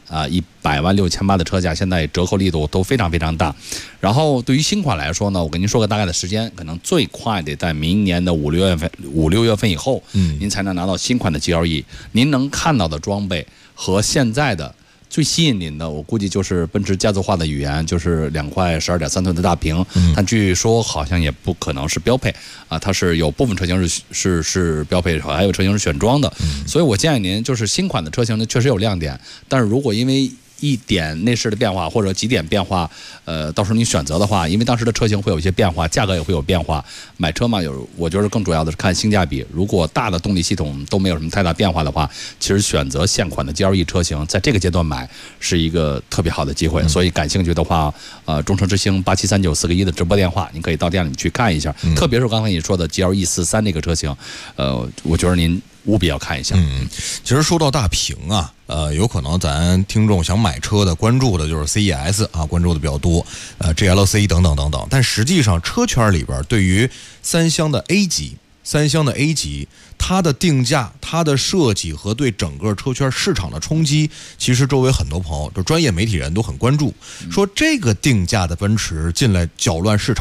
43100万6800的车价，现在折扣力度都非常非常大。然后对于新款来说呢，我跟您说个大概的时间，可能最快得在明年的5、6月份以后，您才能拿到新款的 GLE。您能看到的装备和现在的最吸引您的，我估计就是奔驰家族化的语言，就是2块12.3寸的大屏，但据说好像也不可能是标配啊，它是有部分车型是标配，还有车型是选装的。所以我建议您，就是新款的车型呢确实有亮点，但是如果因为一点内饰的变化或者几点变化，到时候你选择的话，因为当时的车型会有一些变化，价格也会有变化。买车嘛，我觉得更主要的是看性价比。如果大的动力系统都没有什么太大变化的话，其实选择现款的 GLE 车型，在这个阶段买是一个特别好的机会。所以感兴趣的话，中车之星873941的直播电话，您可以到店里去看一下。特别是刚才你说的 GLE 43这个车型，我觉得您务必要看一下。 其实说到大屏啊，有可能咱听众想买车的关注的就是 CES 啊，关注的比较多，GLC 等等等等。但实际上车圈里边对于三厢的 A 级，它的定价、它的设计和对整个车圈市场的冲击，其实周围很多朋友，就专业媒体人都很关注，说这个定价的奔驰进来搅乱市场，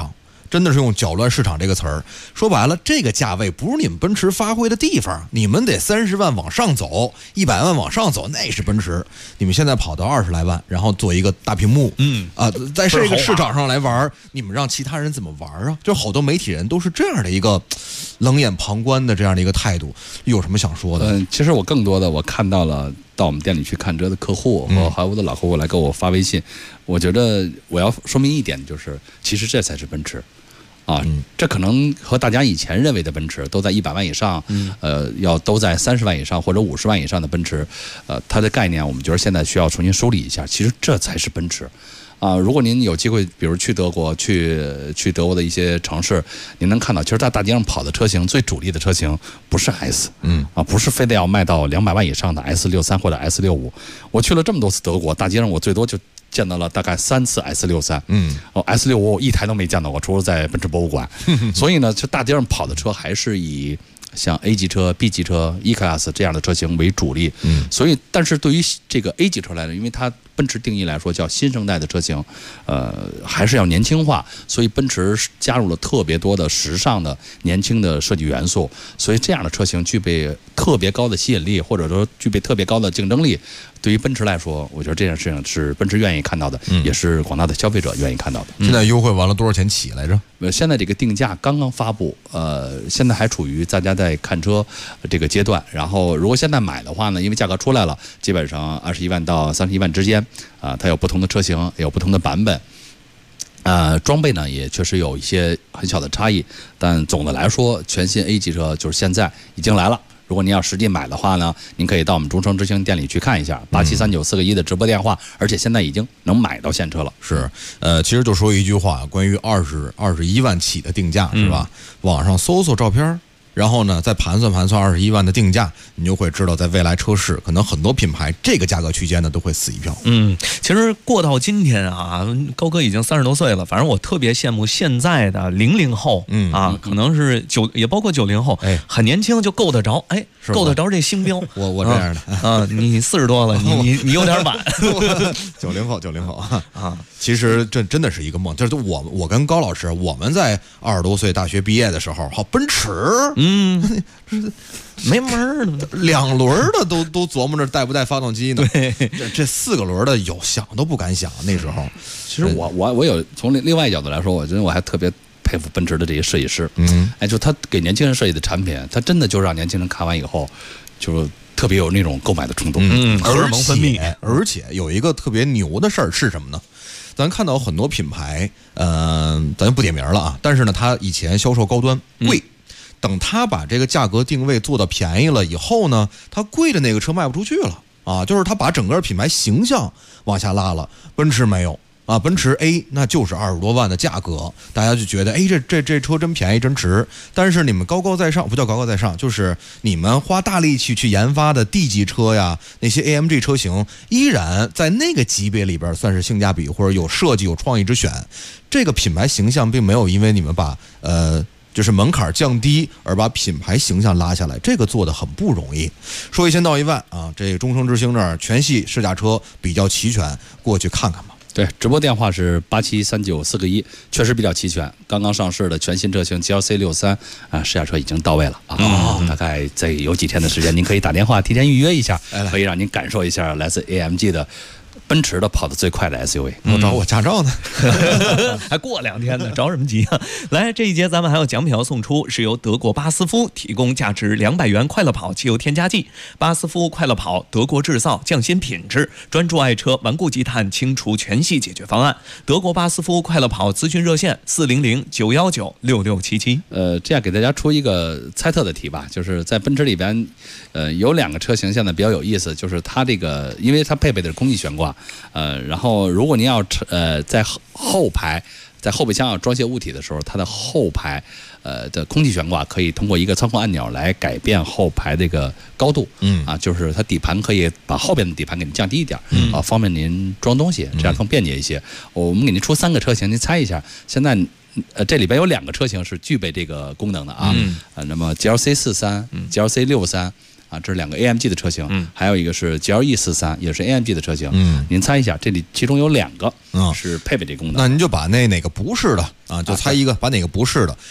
真的是用搅乱市场这个词儿。说白了，这个价位不是你们奔驰发挥的地方，你们得30万往上走，100万往上走，那是奔驰。你们现在跑到20来万，然后做一个大屏幕，在这个市场上来玩，你们让其他人怎么玩啊？就好多媒体人都是这样的一个冷眼旁观的这样的一个态度。有什么想说的？ 其实我更多的我看到了到我们店里去看车的客户和好莱坞的老客户来给我发微信，我觉得我要说明一点，就是其实这才是奔驰。这可能和大家以前认为的奔驰都在100万以上，要都在30万以上或者50万以上的奔驰，它的概念我们觉得现在需要重新梳理一下。其实这才是奔驰。如果您有机会，比如去德国，去德国的一些城市，您能看到，其实在大街上跑的车型，最主力的车型不是 S，不是非得要卖到200万以上的 S63或者 S65。我去了这么多次德国，大街上我最多就见到了大概3次 S63，S65 我一台都没见到过，除了在奔驰博物馆。所以呢，就大街上跑的车还是以像 A 级车、B 级车、E-Class 这样的车型为主力。所以，但是对于这个 A 级车来说，因为它奔驰定义来说叫新生代的车型，还是要年轻化，所以奔驰加入了特别多的时尚的年轻的设计元素，所以这样的车型具备特别高的吸引力，或者说具备特别高的竞争力。对于奔驰来说，我觉得这件事情是奔驰愿意看到的，也是广大的消费者愿意看到的。 现在优惠完了多少钱起来着？ 现在这个定价刚刚发布，现在还处于大家在看车这个阶段。然后如果现在买的话呢，因为价格出来了，基本上21万到31万之间，它有不同的车型，也有不同的版本。装备呢也确实有一些很小的差异，但总的来说，全新 A 级车就是现在已经来了。如果您要实际买的话呢，您可以到我们中诚之星店里去看一下，873941的直播电话，而且现在已经能买到现车了。 是，其实就说一句话，关于21万起的定价是吧？网上搜照片。然后呢，再盘算21万的定价，你就会知道，在未来车市，可能很多品牌这个价格区间呢都会死一票。 其实过到今天啊，高哥已经30多岁了，反正我特别羡慕现在的00后，可能是也包括90后，很年轻就够得着，够得着这星标。 我这样的你40多了，你有点晚。 90后啊，其实这真的是一个梦，就是我跟高老师，我们在20多岁大学毕业的时候，好奔驰。 没门儿呢 ，2轮的都琢磨着带不带发动机呢。对，这4个轮的有想都不敢想。那时候， 其实我有从另外一角度来说，我觉得我还特别佩服奔驰的这些设计师。就他给年轻人设计的产品，他真的就让年轻人看完以后，就特别有那种购买的冲动。 荷尔蒙分泌。 而且有一个特别牛的事儿是什么呢？咱看到很多品牌，咱就不点名了啊。但是呢，他以前销售高端贵。等他把这个价格定位做到便宜了以后呢，他贵的那个车卖不出去了啊，就是他把整个品牌形象往下拉了。奔驰没有啊，奔驰 A 那就是20多万的价格，大家就觉得这车真便宜真值。但是你们高高在上，不叫高高在上，就是你们花大力气去研发的 D 级车呀，那些 AMG 车型，依然在那个级别里边算是性价比或者有设计有创意之选。这个品牌形象并没有因为你们把就是门槛降低而把品牌形象拉下来，这个做得很不容易。说1000到1万啊，这中诚之星这儿全系试驾车比较齐全，过去看看吧。 对，直播电话是873941，确实比较齐全。刚刚上市的全新车型 GLC63试驾车已经到位了啊，大概再有几天的时间，您可以打电话提前预约一下，可以让您感受一下来自 AMG 的奔驰的跑得最快的 SUV。 我找我驾照呢， 还过2天呢，着什么急啊？来，这一节咱们还有奖品要送出，是由德国巴斯夫提供价值200元快乐跑汽油添加剂。巴斯夫快乐跑，德国制造，匠心品质，专注爱车，顽固积碳，清除全系解决方案。德国巴斯夫快乐跑咨询热线400-919-6677。 这样给大家出一个猜测的题吧，就是在奔驰里边，有2个车型现在比较有意思，就是它这个，因为它配备的是空气悬挂。然后如果您要在后排在后备箱要装卸物体的时候，它的后排的空气悬挂可以通过一个操控按钮来改变后排这个高度。就是它底盘可以把后边的底盘给您降低一点，方便您装东西，这样更便捷一些。我们给您出3个车型，您猜一下。现在这里边有2个车型是具备这个功能的啊。那么 GLC43、GLC63。 啊，这是2个 AMG 的车型，还有一个是 GLE43，也是 AMG 的车型。您猜一下，这里其中有2个是配备这功能。 那您就把哪个不是的啊，就猜一个，把哪个不是的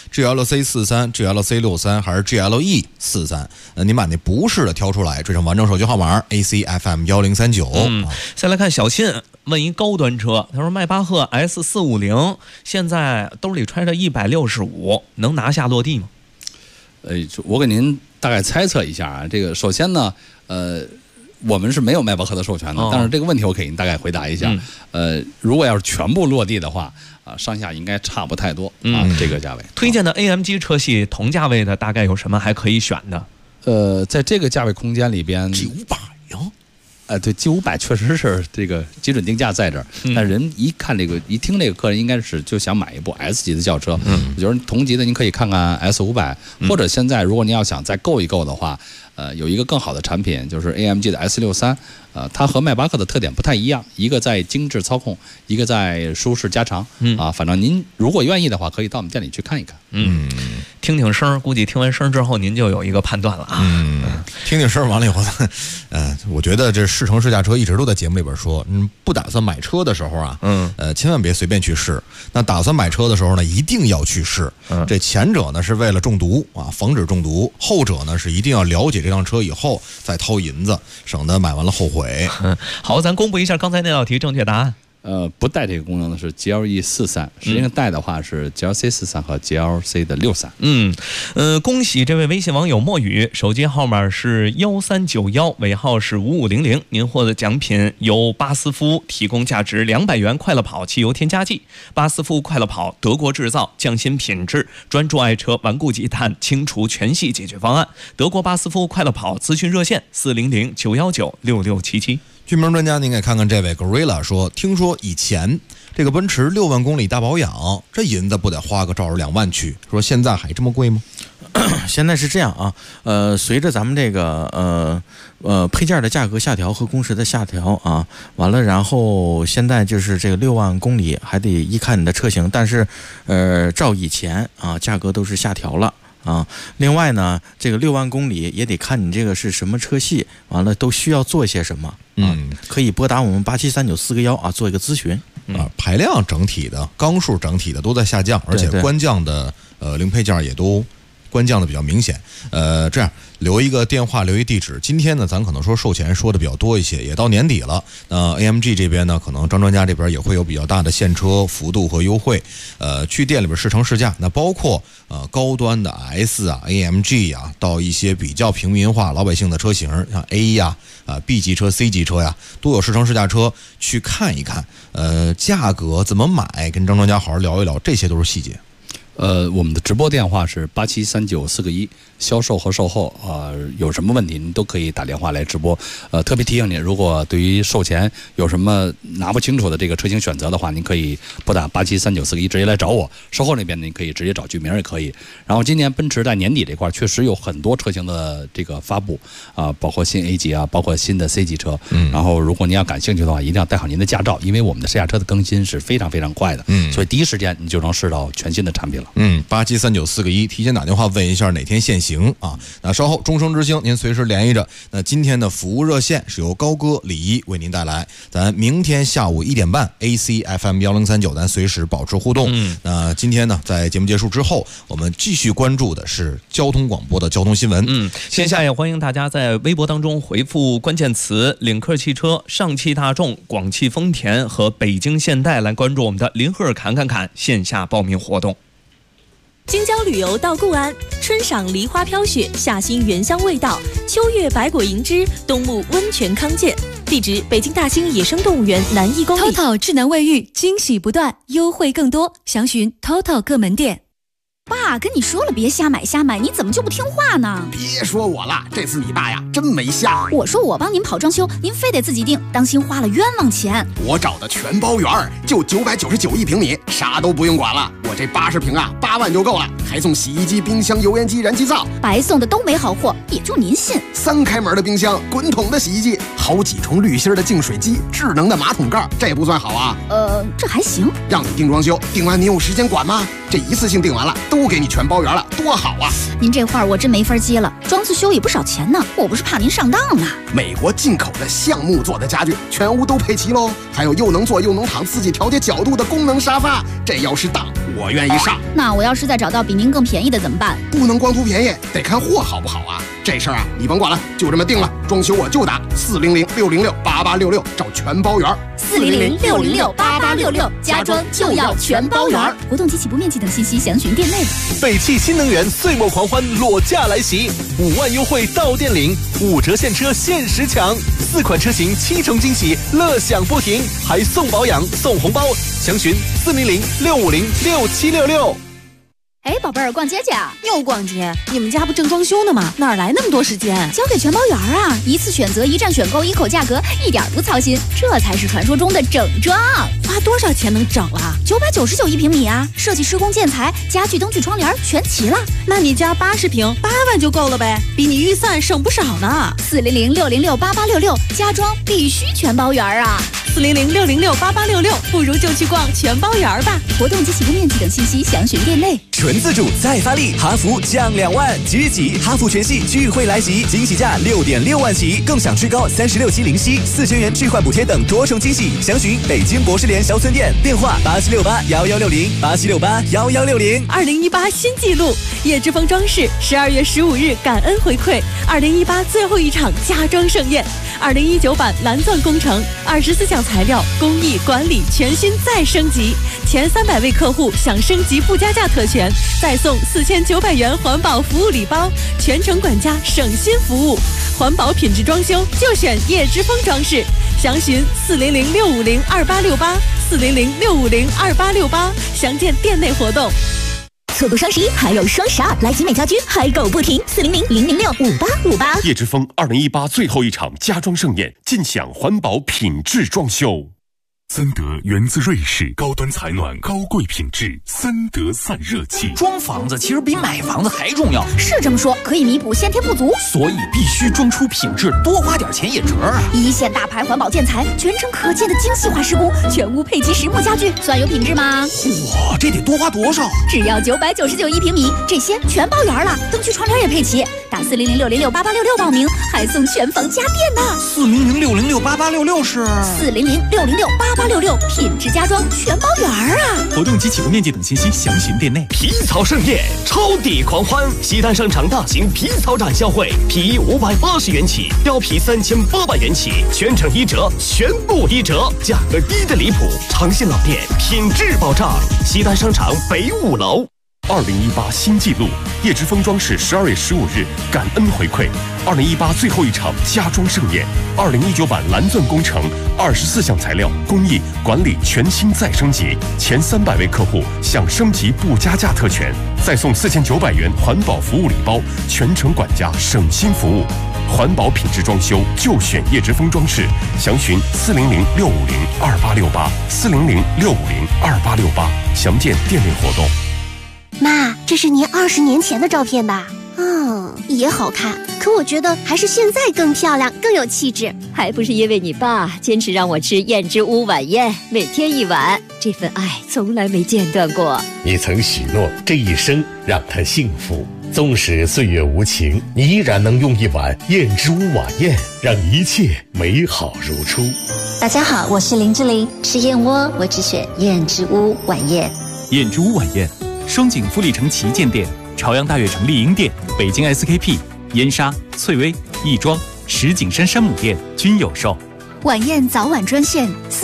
，GLC43、GLC63还是 GLE43？您把那不是的挑出来，追上完整手机号码 ACFM 1039。 再来看小信问一高端车，他说迈巴赫 S450现在兜里揣着165，能拿下落地吗？ 我给您大概猜测一下啊，这个首先呢，我们是没有迈巴赫的授权的，但是这个问题我给您大概回答一下。如果要是全部落地的话，上下应该差不太多啊，这个价位。 推荐的 AMG 车系同价位的大概有什么还可以选的？ 在这个价位空间里边 ，G500呀。 对 G500确实是这个基准定价在这儿，但人一看这个，一听这个客人应该是就想买一部 S 级的轿车。我觉得同级的您可以看看 S500，或者现在如果您要想再购一购的话，有一个更好的产品就是 AMG 的 S63，它和迈巴赫的特点不太一样，一个在精致操控，一个在舒适加长。反正您如果愿意的话，可以到我们店里去看一看。 听听声，估计听完声之后您就有一个判断了啊。 听听声完了以后，我觉得这试乘试驾车一直都在节目里边说，不打算买车的时候啊，千万别随便去试。那打算买车的时候呢，一定要去试。这前者呢是为了中毒啊，防止中毒；后者呢是一定要了解这辆车以后再掏银子，省得买完了后悔。 好，咱公布一下刚才那道题正确答案。 不带这个功能的是 GLE43，实际上带的话是 GLC43和 GLC 的63。 恭喜这位微信网友墨雨，手机号码是1391，尾号是5500，您获得奖品由巴斯夫提供价值200元快乐跑汽油添加剂。巴斯夫快乐跑，德国制造，匠心品质，专注爱车，顽固积碳，清除全系解决方案。德国巴斯夫快乐跑咨询热线400-919-6677。 剧名专家，您给看看这位 Gorilla 说，听说以前这个奔驰6万公里大保养，这银子不得花个照着2万去？说现在还这么贵吗？ 现在是这样啊，随着咱们这个配件的价格下调和工时的下调啊，完了，然后现在就是这个6万公里还得依看你的车型，但是照以前啊，价格都是下调了。另外呢，这个6万公里也得看你这个是什么车系，完了都需要做些什么。可以拨打我们873941啊，做一个咨询。 排量整体的、缸数整体的都在下降，而且官降的零配件也都官降的比较明显。这样留一个电话，留一地址。今天呢，咱可能说售前说的比较多一些，也到年底了。AMG 这边呢，可能张专家这边也会有比较大的现车幅度和优惠。去店里边试乘试驾，那包括高端的 S 啊、AMG 啊，到一些比较平民化老百姓的车型，像 A 呀、B 级车、C 级车呀，都有试乘试驾车去看一看。价格怎么买，跟张专家好好聊一聊，这些都是细节。 我们的直播电话是873941，销售和售后有什么问题您都可以打电话来直播。特别提醒您，如果对于售前有什么拿不清楚的这个车型选择的话，您可以拨打873941直接来找我。售后那边您可以直接找居民也可以。然后今年奔驰在年底这块确实有很多车型的这个发布包括新 A 级啊，包括新的 C 级车。然后如果您要感兴趣的话，一定要带好您的驾照，因为我们的试驾车的更新是非常非常快的。所以第一时间你就能试到全新的产品了。 873941，提前打电话问一下哪天限行啊？那稍后钟声之星您随时联系着。那今天的服务热线是由高歌李一为您带来，咱明天下午1点半 ACFM 1039，咱随时保持互动。那今天呢，在节目结束之后，我们继续关注的是交通广播的交通新闻。 线下也欢迎大家在微博当中回复关键词领克汽车、上汽大众、广汽丰田和北京现代来关注我们的林赫侃线下报名活动。 京郊旅游到固安，春赏梨花飘雪，夏欣原香味道，秋月百果银枝，冬沐温泉康健。地址：北京大兴野生动物园南1公里。 TOTO 智能卫浴，惊喜不断，优惠更多，详询 TOTO 各门店。 爸跟你说了别瞎买，你怎么就不听话呢？ 别说我了，这次你爸呀真没瞎。 我说我帮您跑装修，您非得自己定，当心花了冤枉钱。 我找的全包圆，就999一平米，啥都不用管了。我这80平啊，8万就够了，还送洗衣机、冰箱、油烟机、燃气灶， 白送的都没好货，也就您信。 3开门的冰箱，滚筒的洗衣机， 好几重滤芯的净水机，智能的马桶盖，这不算好啊？ 这还行。 让你订装修，订完你有时间管吗？这一次性订完了，都给你全包圆了，多好啊！ 您这话我真没法接了，装次修也不少钱呢，我不是怕您上当啊。 美国进口的橡木做的家具，全屋都配齐喽，还有又能坐又能躺，自己调节角度的功能沙发，这要是当，我愿意上。 那我要是再找到比您更便宜的怎么办？ 不能光图便宜，得看货好不好啊。这事儿啊，你甭管了，就这么定了。装修我就打400-606-8866，找全包圆。 400-606-8866，家装就要全包圆。活动及起步面积等信息详询店内。 北汽新能源岁末狂欢裸驾来袭，5万优惠到店领，5折现车限时抢，4款车型7重惊喜，乐享不停，还送保养送红包，详询400-650-6766。 哎，宝贝儿，逛街去啊？ 又逛街？你们家不正装修呢吗？哪来那么多时间？ 交给全包圆啊！一次选择，一站选购，一口价格，一点不操心，这才是传说中的整装。 花多少钱能整了 ？999一平米啊！设计、施工、建材、家具、灯具、窗帘全齐了。 那你家80平，8万就够了呗，比你预算省不少呢。 400-606-8866，家装必须全包圆啊 ！400-606-8866，不如就去逛全包圆吧。 活动及起步面积等信息详询店内。 纯自主再发力，哈弗降2万，即日起哈弗全系聚会来袭，惊喜价6.6万起，更享最高36期零息，4000元置换补贴等多重惊喜。详询北京博士联销村店，电话87681160，87681160。 2018新纪录，叶之峰装饰12月15日感恩回馈2018最后一场家装盛宴。2019版蓝钻工程，24项材料，工艺管理全新再升级，前300位客户享升级不加价特权，再送4900元环保服务礼包，全程管家省心服务，环保品质装修就选叶之峰装饰。详询400-650-2868，400-650-2868，详见店内活动。 错过双11还有双12，来集美家居嗨购不停，400-006-5858。 叶之峰2018最后一场家装盛宴，尽享环保品质装修。森德源自瑞士，高端采暖，高贵品质。森德散热器， 装房子其实比买房子还重要。 是这么说，可以弥补先天不足， 所以必须装出品质，多花点钱也值啊！ 一线大牌环保建材，全程可见的精细化施工，全屋配齐实木家具，算有品质吗？ 哇，这得多花多少？ 只要999一平米，这些全包圆了，灯具窗帘也配齐。打400-606-8866报名，还送全房家电呢。 400-606-8866是 400-606-8866，品质家装全包圆啊！ 活动及起步面积等信息详询店内。 皮草盛宴，超抵狂欢！西单商场大型皮草展销会，皮衣580元起，貂皮3800元起，全程1折，全部1折，价格低得离谱。诚信老店，品质保障。西单商场北5楼。 2018新纪录，叶之峰装饰12月15日感恩回馈2018最后一场家装盛宴。2019版蓝钻工程，24项材料，工艺管理全新再升级，前300位客户享升级不加价特权，再送4900元环保服务礼包，全程管家省心服务。环保品质装修就选叶之峰装饰，详询400-650-2868，400-650-2868，详见店内活动。 妈，这是您20年前的照片吧？也好看，可我觉得还是现在更漂亮，更有气质。 还不是因为你爸坚持让我吃燕之屋晚宴，每天1碗，这份爱从来没间断过。 你曾许诺这一生让他幸福，纵使岁月无情，你依然能用1碗燕之屋晚宴，让一切美好如初。 大家好，我是林志玲，吃燕窝我只选燕之屋晚宴。 燕之屋晚宴，双井富力城旗舰店、朝阳大悦城丽婴店、北京 SKP、燕莎、翠微、亦庄、石景山山姆店均有售。 晚宴早晚专线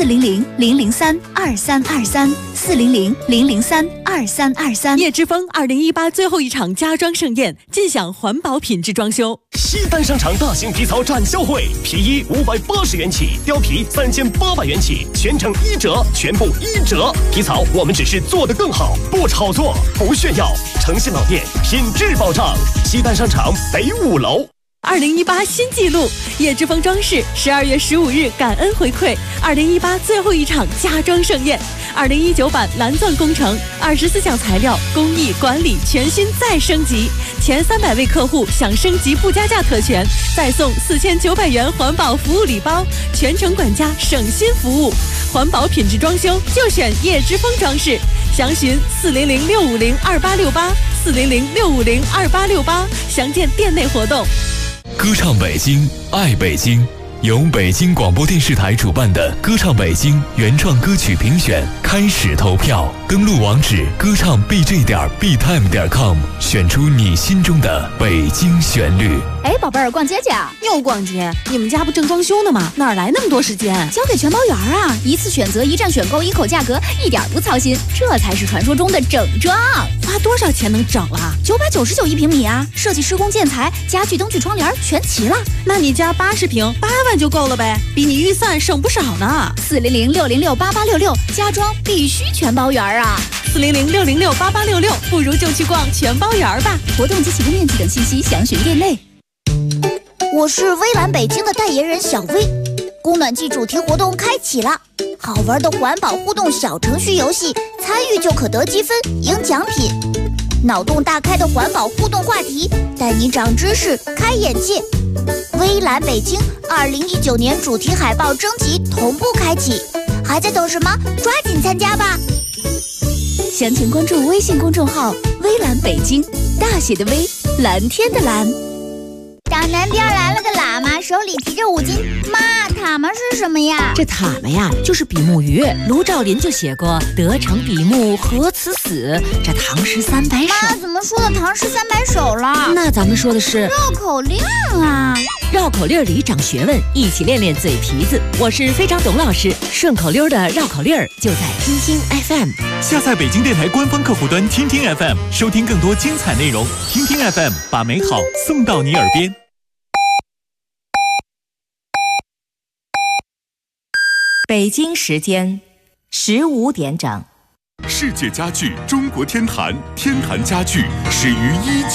400-003-2323，400-003-2323。 叶之峰2018最后一场家装盛宴，尽享环保品质装修。 西单商场大型皮草展销会，皮衣580元起，貂皮3800元起，全程1折，全部1折。皮草我们只是做得更好，不炒作，不炫耀。诚信老店，品质保障。西单商场北5楼。 2018新纪录，叶之峰装饰12月15日感恩回馈2018最后一场家装盛宴。 2019版蓝钻工程，24项材料、工艺、管理全新再升级。前300位客户享升级不加价特权，再送4900元环保服务礼包，全程管家省心服务。环保品质装修就选叶之峰装饰，详询400-650-2868，400-650-2868，详见店内活动。 歌唱北京，爱北京。由北京广播电视台主办的歌唱北京原创歌曲评选开始投票，登录网址歌唱 bj.btime.com， 选出你心中的北京旋律。 哎，宝贝儿，逛街去啊？ 又逛街？你们家不正装修呢吗？哪来那么多时间？ 交给全包园啊！一次选择，一站选购，一口价格，一点不操心，这才是传说中的整装。 花多少钱能整啊 ？999一平米啊！设计、施工、建材、家具、灯具、窗帘全齐了。 那你家80平，8万就够了呗，比你预算省不少呢。 400-606-8866，家装必须全包园啊 ！400-606-8866，不如就去逛全包园吧。 活动及起步面积等信息详询店内。 我是微蓝北京的代言人小薇，供暖季主题活动开启了，好玩的环保互动小程序游戏，参与就可得积分赢奖品。脑洞大开的环保互动话题，带你长知识开眼界。微蓝北京2019年主题海报征集同步开启，还在等什么？抓紧参加吧！ 详情关注微信公众号微蓝北京，大写的微，蓝天的蓝。 大南边来了个喇嘛，手里提着5斤。妈，塔嘛是什么呀？ 这塔嘛呀，就是比目鱼。卢照邻就写过“得成比目，何辞死”。这唐诗300首。 妈，怎么说的唐诗300首了？ 那咱们说的是绕口令啊！ 绕口令里长学问，一起练练嘴皮子。我是非常懂老师，顺口溜的绕口令就在听听 FM。 下载北京电台官方客户端听听 FM， 收听更多精彩内容。听听 FM， 把美好送到你耳边。 北京时间15点整。 世界家具中国天坛，天坛家具始于19